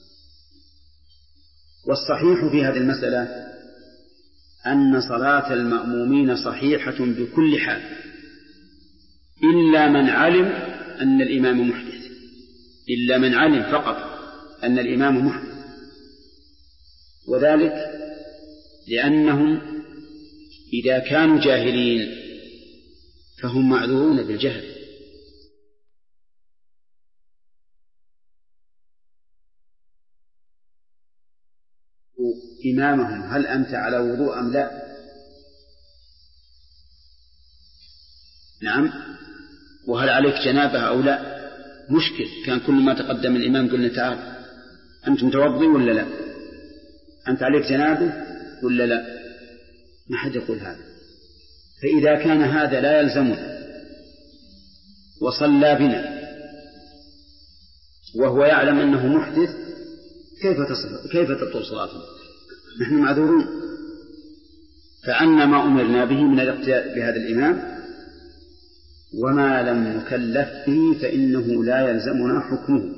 والصحيح في هذه المسألة أن صلاة المأمومين صحيحة بكل حال إلا من علم أن الإمام محدث، إلا من علم فقط أن الإمام محدث، وذلك لأنهم إذا كانوا جاهلين فهم معذورون بالجهل. إمامهم هل أنت على وضوء أم لا؟ نعم. وهل عليك جنابة أو لا؟ مشكل. كان كل ما تقدم الإمام قلنا تعال أنت متوضي ولا لا؟ أنت عليك جنابة ولا لا؟ ما حد يقول هذا. فإذا كان هذا لا يلزمنا وصلى بنا وهو يعلم أنه محدث كيف تبطل صلاته؟ نحن معذورون. فعنا ما أمرنا به من الاقتداء بهذا الإمام، وما لم نكلف به فإنه لا يلزمنا حكمه.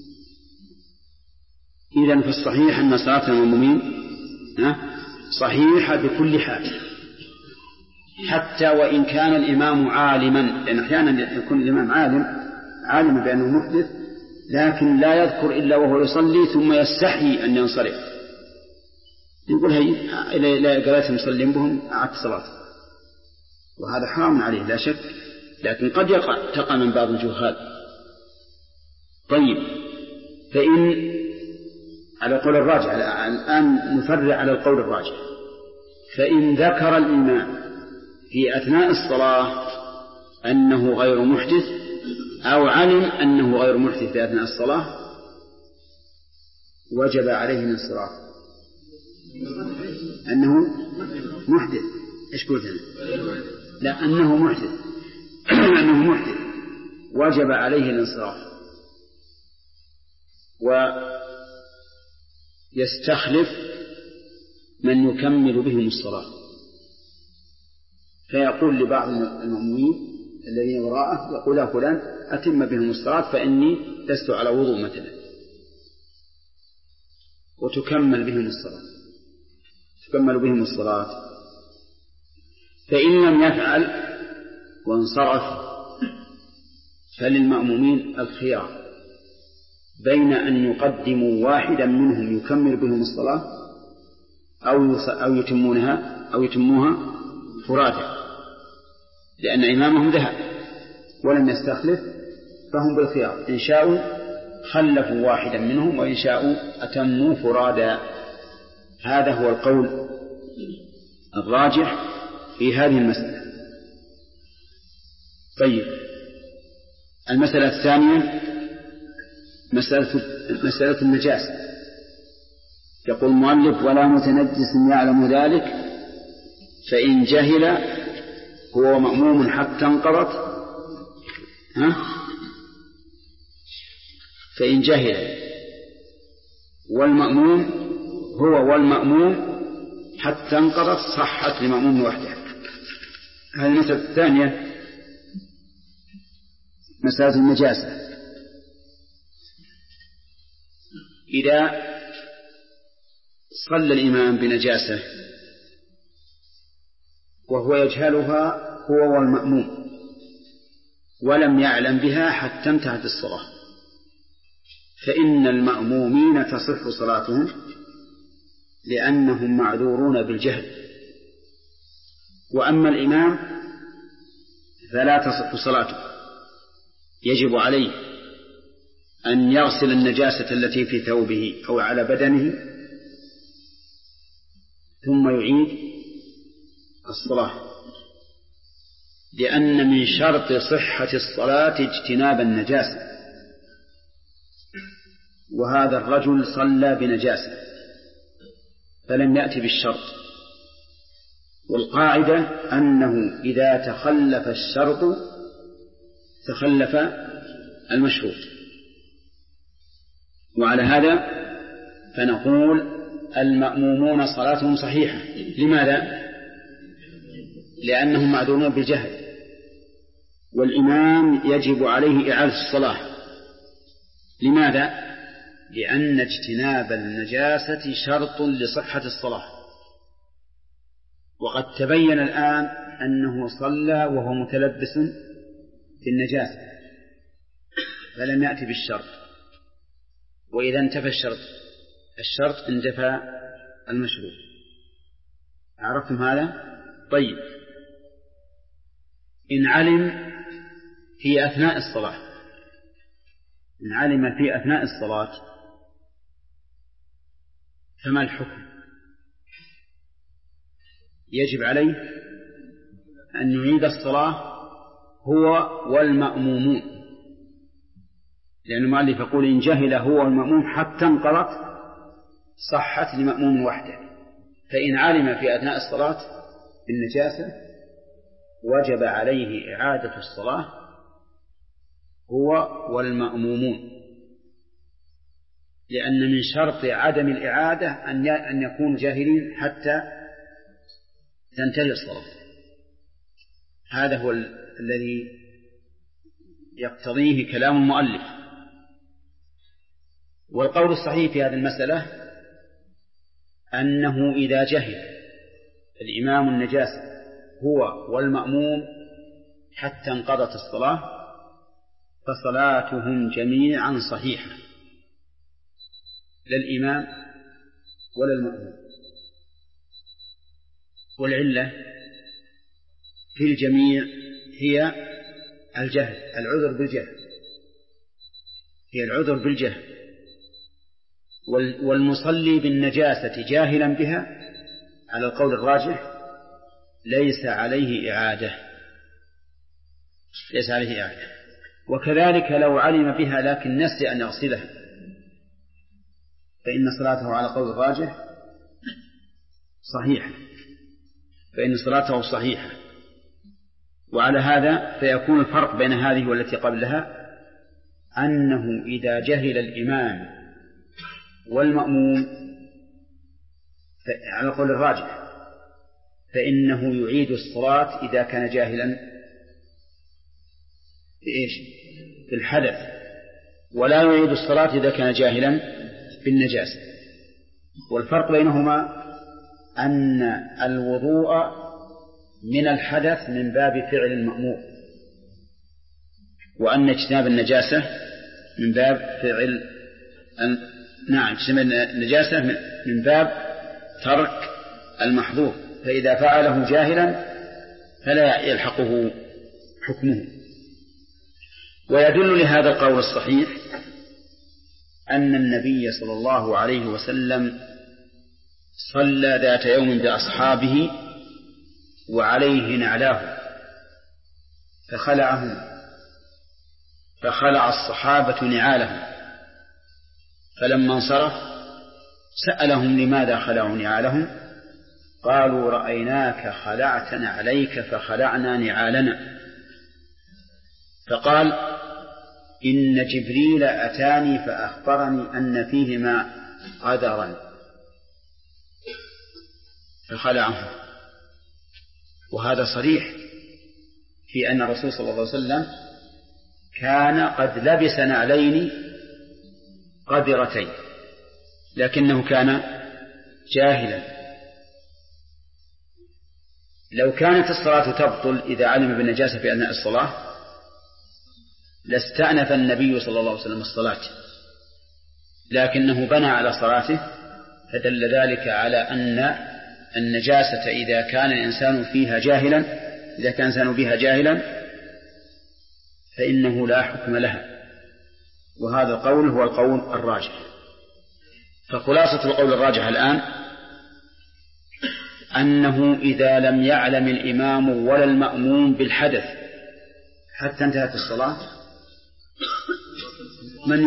إذن في الصحيح أن صلاة المأمومين صحيحة بكل حال، حتى وإن كان الإمام عالما، لأن أحيانا يكون الإمام عالما بأنه محدث لكن لا يذكر إلا وهو يصلي ثم يستحي أن ينصرف، يقول هي لا قرأت مصلين بهم أعدت صلاة، وهذا حرام عليه لا شك، لكن قد تقع من بعض الجهال. طيب، فإن على قول الراجح الآن نفرع على القول الراجح، فإن ذكر الإمام في أثناء الصلاة أنه غير محدث أو علم أنه غير محدث في أثناء الصلاة وجب عليه الانصراف. أنه محدث، إيش قلت أنا؟ لا، أنه محدث أنه محدث وجب عليه الانصراف، ويستخلف من يكمل بهم الصلاة، فيقول لبعض المأمومين الذين وراءه، يقول له فلان أتم بهم الصلاة فإني لست على وضوء مثلا، وتكمل بهم الصلاة. فإن لم يفعل وانصرف فللمأمومين الخيار بين أن يقدموا واحدا منهم يكمل بهم الصلاة أو يتموها فرادى، لأن إمامهم ذهب ولم يستخلف، فهم بالخيار، إن شاءوا خلفوا واحدا منهم وإن شاءوا أتموا فرادى. هذا هو القول الراجح في هذه المسألة. طيب، المسألة الثانية مسألة النجاسة. يقول المؤلف: ولا متنجس يعلم ذلك، فإن جهل هو مأموم حتى انقضت فإن جهل والمأموم والمأموم حتى انقضت صحت لمأموم وحده. هذه المسألة الثانية مسألة النجاسة. إذا صلى الإمام بنجاسة وهو يجهلها هو والمأموم ولم يعلم بها حتى انتهت الصلاة، فإن المأمومين تصح صلاتهم لأنهم معذورون بالجهل، وأما الإمام فلا تصح صلاته، يجب عليه أن يغسل النجاسة التي في ثوبه أو على بدنه ثم يعيد الصلاة، لأن من شرط صحة الصلاة اجتناب النجاسة، وهذا الرجل صلى بنجاسة فلم يأتي بالشرط، والقاعدة أنه إذا تخلف الشرط تخلف المشروط، وعلى هذا فنقول المأمومون صلاتهم صحيحة. لماذا؟ لأنهم معذورون بالجهل، والإمام يجب عليه إعادة الصلاة. لماذا؟ لأن اجتناب النجاسة شرط لصحة الصلاة، وقد تبين الآن أنه صلى وهو متلبس بالنجاسة فلم يأتي بالشرط، وإذا انتفى الشرط اندفى المشروط. عرفتم هذا؟ طيب، إن علم في أثناء الصلاة فما الحكم؟ يجب عليه أن يعيد الصلاة هو والمأمومون، لأن المؤلف يقول إن جهل هو والمأموم حتى انقضت صحت لمأموم وحده، فإن علم في أثناء الصلاة بالنجاسة وجب عليه إعادة الصلاة هو والمأمومون، لأن من شرط عدم الإعادة أن يكونوا جاهلين حتى تنتهي الصلاة. هذا هو الذي يقتضيه كلام المؤلف. والقول الصحيح في هذه المسألة أنه إذا جهل الإمام النجاسة هو والمأموم حتى انقضت الصلاة فصلاتهم جميعا صحيحة، لا الإمام ولا المأموم. والعلة في الجميع هي الجهل، العذر بالجهل، هي العذر بالجهل. والمصلي بالنجاسة جاهلا بها على القول الراجح ليس عليه إعادة، ليس عليه إعادة. وكذلك لو علم بها لكن نسي أن يغسلها فإن صلاته على قول الراجح صحيحة، فإن صلاته صحيحة. وعلى هذا فيكون الفرق بين هذه والتي قبلها أنه إذا جهل الإمام والمأموم على قول الراجح فإنه يعيد الصلاة إذا كان جاهلا بإيش؟ بالحدث، ولا يعيد الصلاة إذا كان جاهلا بالنجاسة. والفرق بينهما أن الوضوء من الحدث من باب فعل المأمور، وأن اجتناب النجاسة من باب فعل اجتناب النجاسة من باب ترك المحظور، فإذا فعله جاهلا فلا يلحقه حكمه. ويدل لهذا القول الصحيح أن النبي صلى الله عليه وسلم صلى ذات يوم بأصحابه وعليه نعلاه فخلع الصحابة نعالهم، فلما انصرف سألهم لماذا خلعوا نعالهم؟ قالوا رأيناك خلعت نعليك فخلعنا نعالنا. فقال إن جبريل أتاني فأخبرني أن فيهما قدرا فخلعه. وهذا صريح في أن الرسول صلى الله عليه وسلم كان قد لبس نعلين قذرتين لكنه كان جاهلا. لو كانت الصلاة تبطل إذا علم بالنجاسة في أثناء الصلاة لاستأنف النبي صلى الله عليه وسلم الصلاة، لكنه بنى على صلاته، فدل ذلك على أن النجاسة إذا كان الإنسان بها جاهلا فإنه لا حكم لها. وهذا القول هو القول الراجح. فخلاصة القول الراجح الآن أنه إذا لم يعلم الإمام ولا المأموم بالحدث حتى انتهت الصلاة من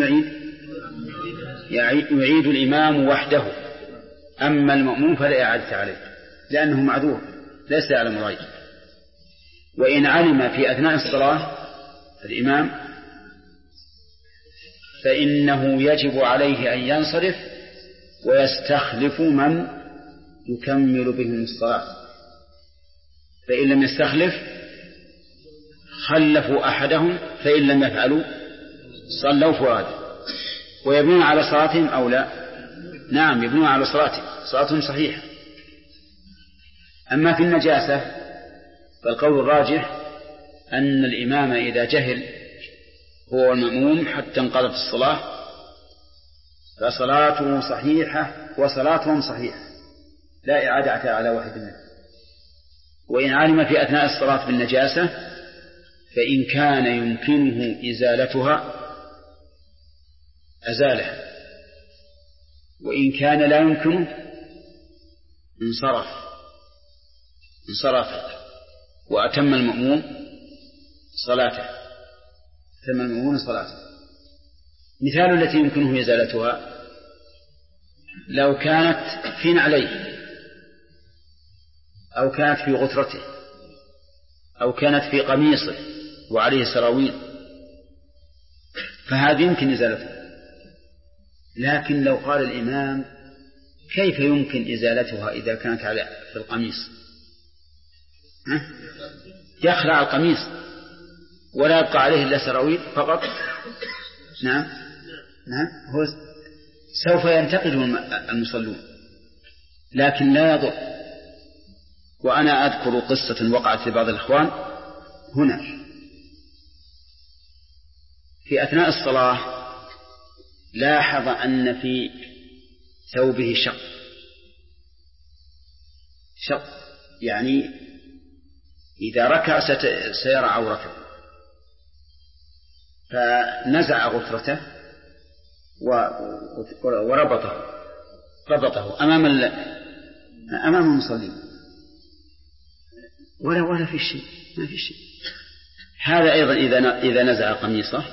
يعيد الإمام وحده، أما المأموم فلا إعادة عليه لأنه معذور ليس يعلم الغيب. وإن علم في أثناء الصلاة الإمام فإنه يجب عليه أن ينصرف ويستخلف من يكمل بهم الصلاة، فإن لم يستخلف خلفوا أحدهم، فإن لم يفعلوا صلوا فرادا. ويبنون على صلاتهم أو لا؟ نعم يبنون على صلاتهم صحيحة. أما في النجاسة فالقول الراجح أن الإمام إذا جهل هو المأموم حتى انقضت الصلاة فصلاته صحيحة وصلاتهم صحيحة لا إعادة على واحد منهم. وإن علم في أثناء الصلاة بالنجاسة فإن كان يمكنه إزالتها أزالها، وإن كان لا يمكنه انصرف وأتم المأمون صلاته. مثال التي يمكنه إزالتها لو كانت في نعليه أو كانت في غترته أو كانت في قميصه وعليه سراويل فهذا يمكن إزالته. لكن لو قال الإمام كيف يمكن إزالتها إذا كانت في القميص؟ يخلع القميص ولا يبقى عليه إلا سراويل فقط. نعم هو سوف ينتقد المصلون لكن لا يضر. وأنا أذكر قصة وقعت لبعض الإخوان هنا في أثناء الصلاة، لاحظ أن في ثوبه شق يعني إذا ركع سيرى عورته، فنزع غترته وربطه أمام المصلين ولا في شيء، ما في شيء. هذا أيضا إذا نزع قميصه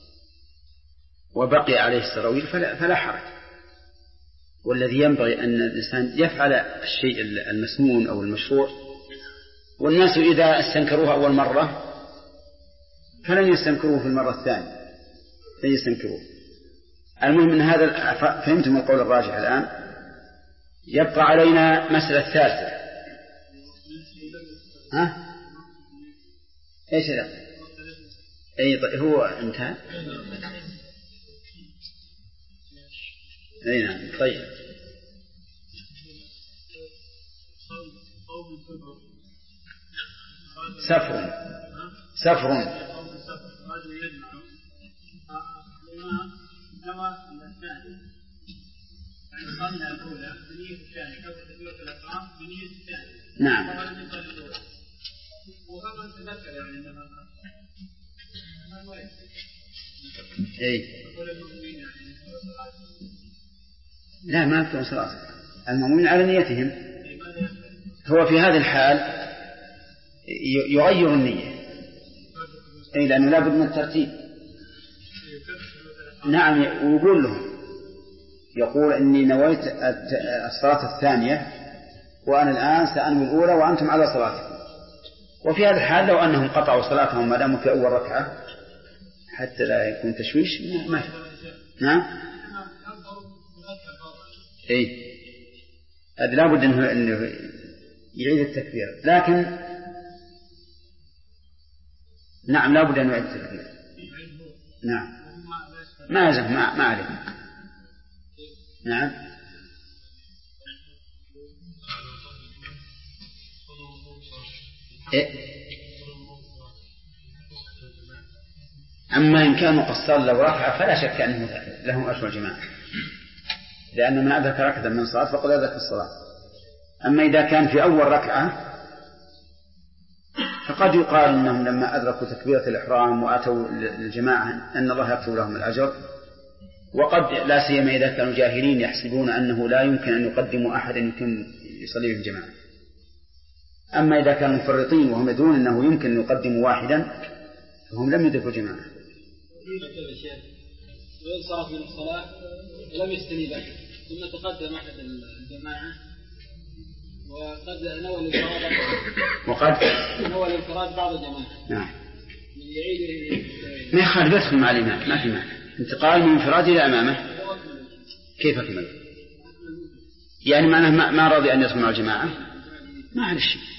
وبقي عليه السراويل فلا حرج. والذي ينبغي أن الإنسان يفعل الشيء المسنون أو المشروع، والناس إذا استنكروه أول مرة فلن يستنكروه في المرة الثانية، لن يستنكروه. المهم من هذا فهمتم القول الراجح الآن. يبقى علينا مسألة ثالثة. ايش هذا؟ اي هو انتهى. اي نعم. طيب سفر نعم. لا ما يكون صلاة المؤمنين على نيتهم. هو في هذه الحال يغير النية لأنه لا بد من الترتيب. نعم. ويقول لهم يقول إني نويت الصلاة الثانية وأنا الآن سأنوي الأولى وأنتم على صلاتكم. وفي هذا الحال لو أنهم قطعوا صلاتهم ما داموا في أول ركعة حتى لا يكون تشويش ما في. نعم. هذا لا بد أنه يعيد التكبير. لكن نعم لا بد أن يعيد التكبير. نعم ما يزم ما عليه. نعم. أما إن كانوا قصر لو ركعة فلا شك أنه لهم أجر الجماعة، لأن من أدرك ركعة من الصلاة فقد أدرك الصلاة. أما إذا كان في أول ركعة فقد يقال أنهم لما أدركوا تكبيرة الإحرام وأتوا للجماعة أن الله يكتب لهم الأجر. وقد لا سيما إذا كانوا جاهلين يحسبون أنه لا يمكن أن يقدموا أحدا يمكن يصلي بالجماعة. أما إذا كانوا مفرطين وهم يدرون أنه يمكن أن يقدموا واحدا فهم لم يدركوا جماعة. صارت من الصلاة لم يستنيب أحد ثم تقدم أحد الجماعة وقد نوى الانفراد بعض الجماعة. نعم. يعيد ما يخالف يدخل مع الإمام ما في معنى. انتقال من انفراد إلى أمامه كيف كمل؟ يعني معناه ما راضي أن يدخل مع الجماعة ما على الشيء.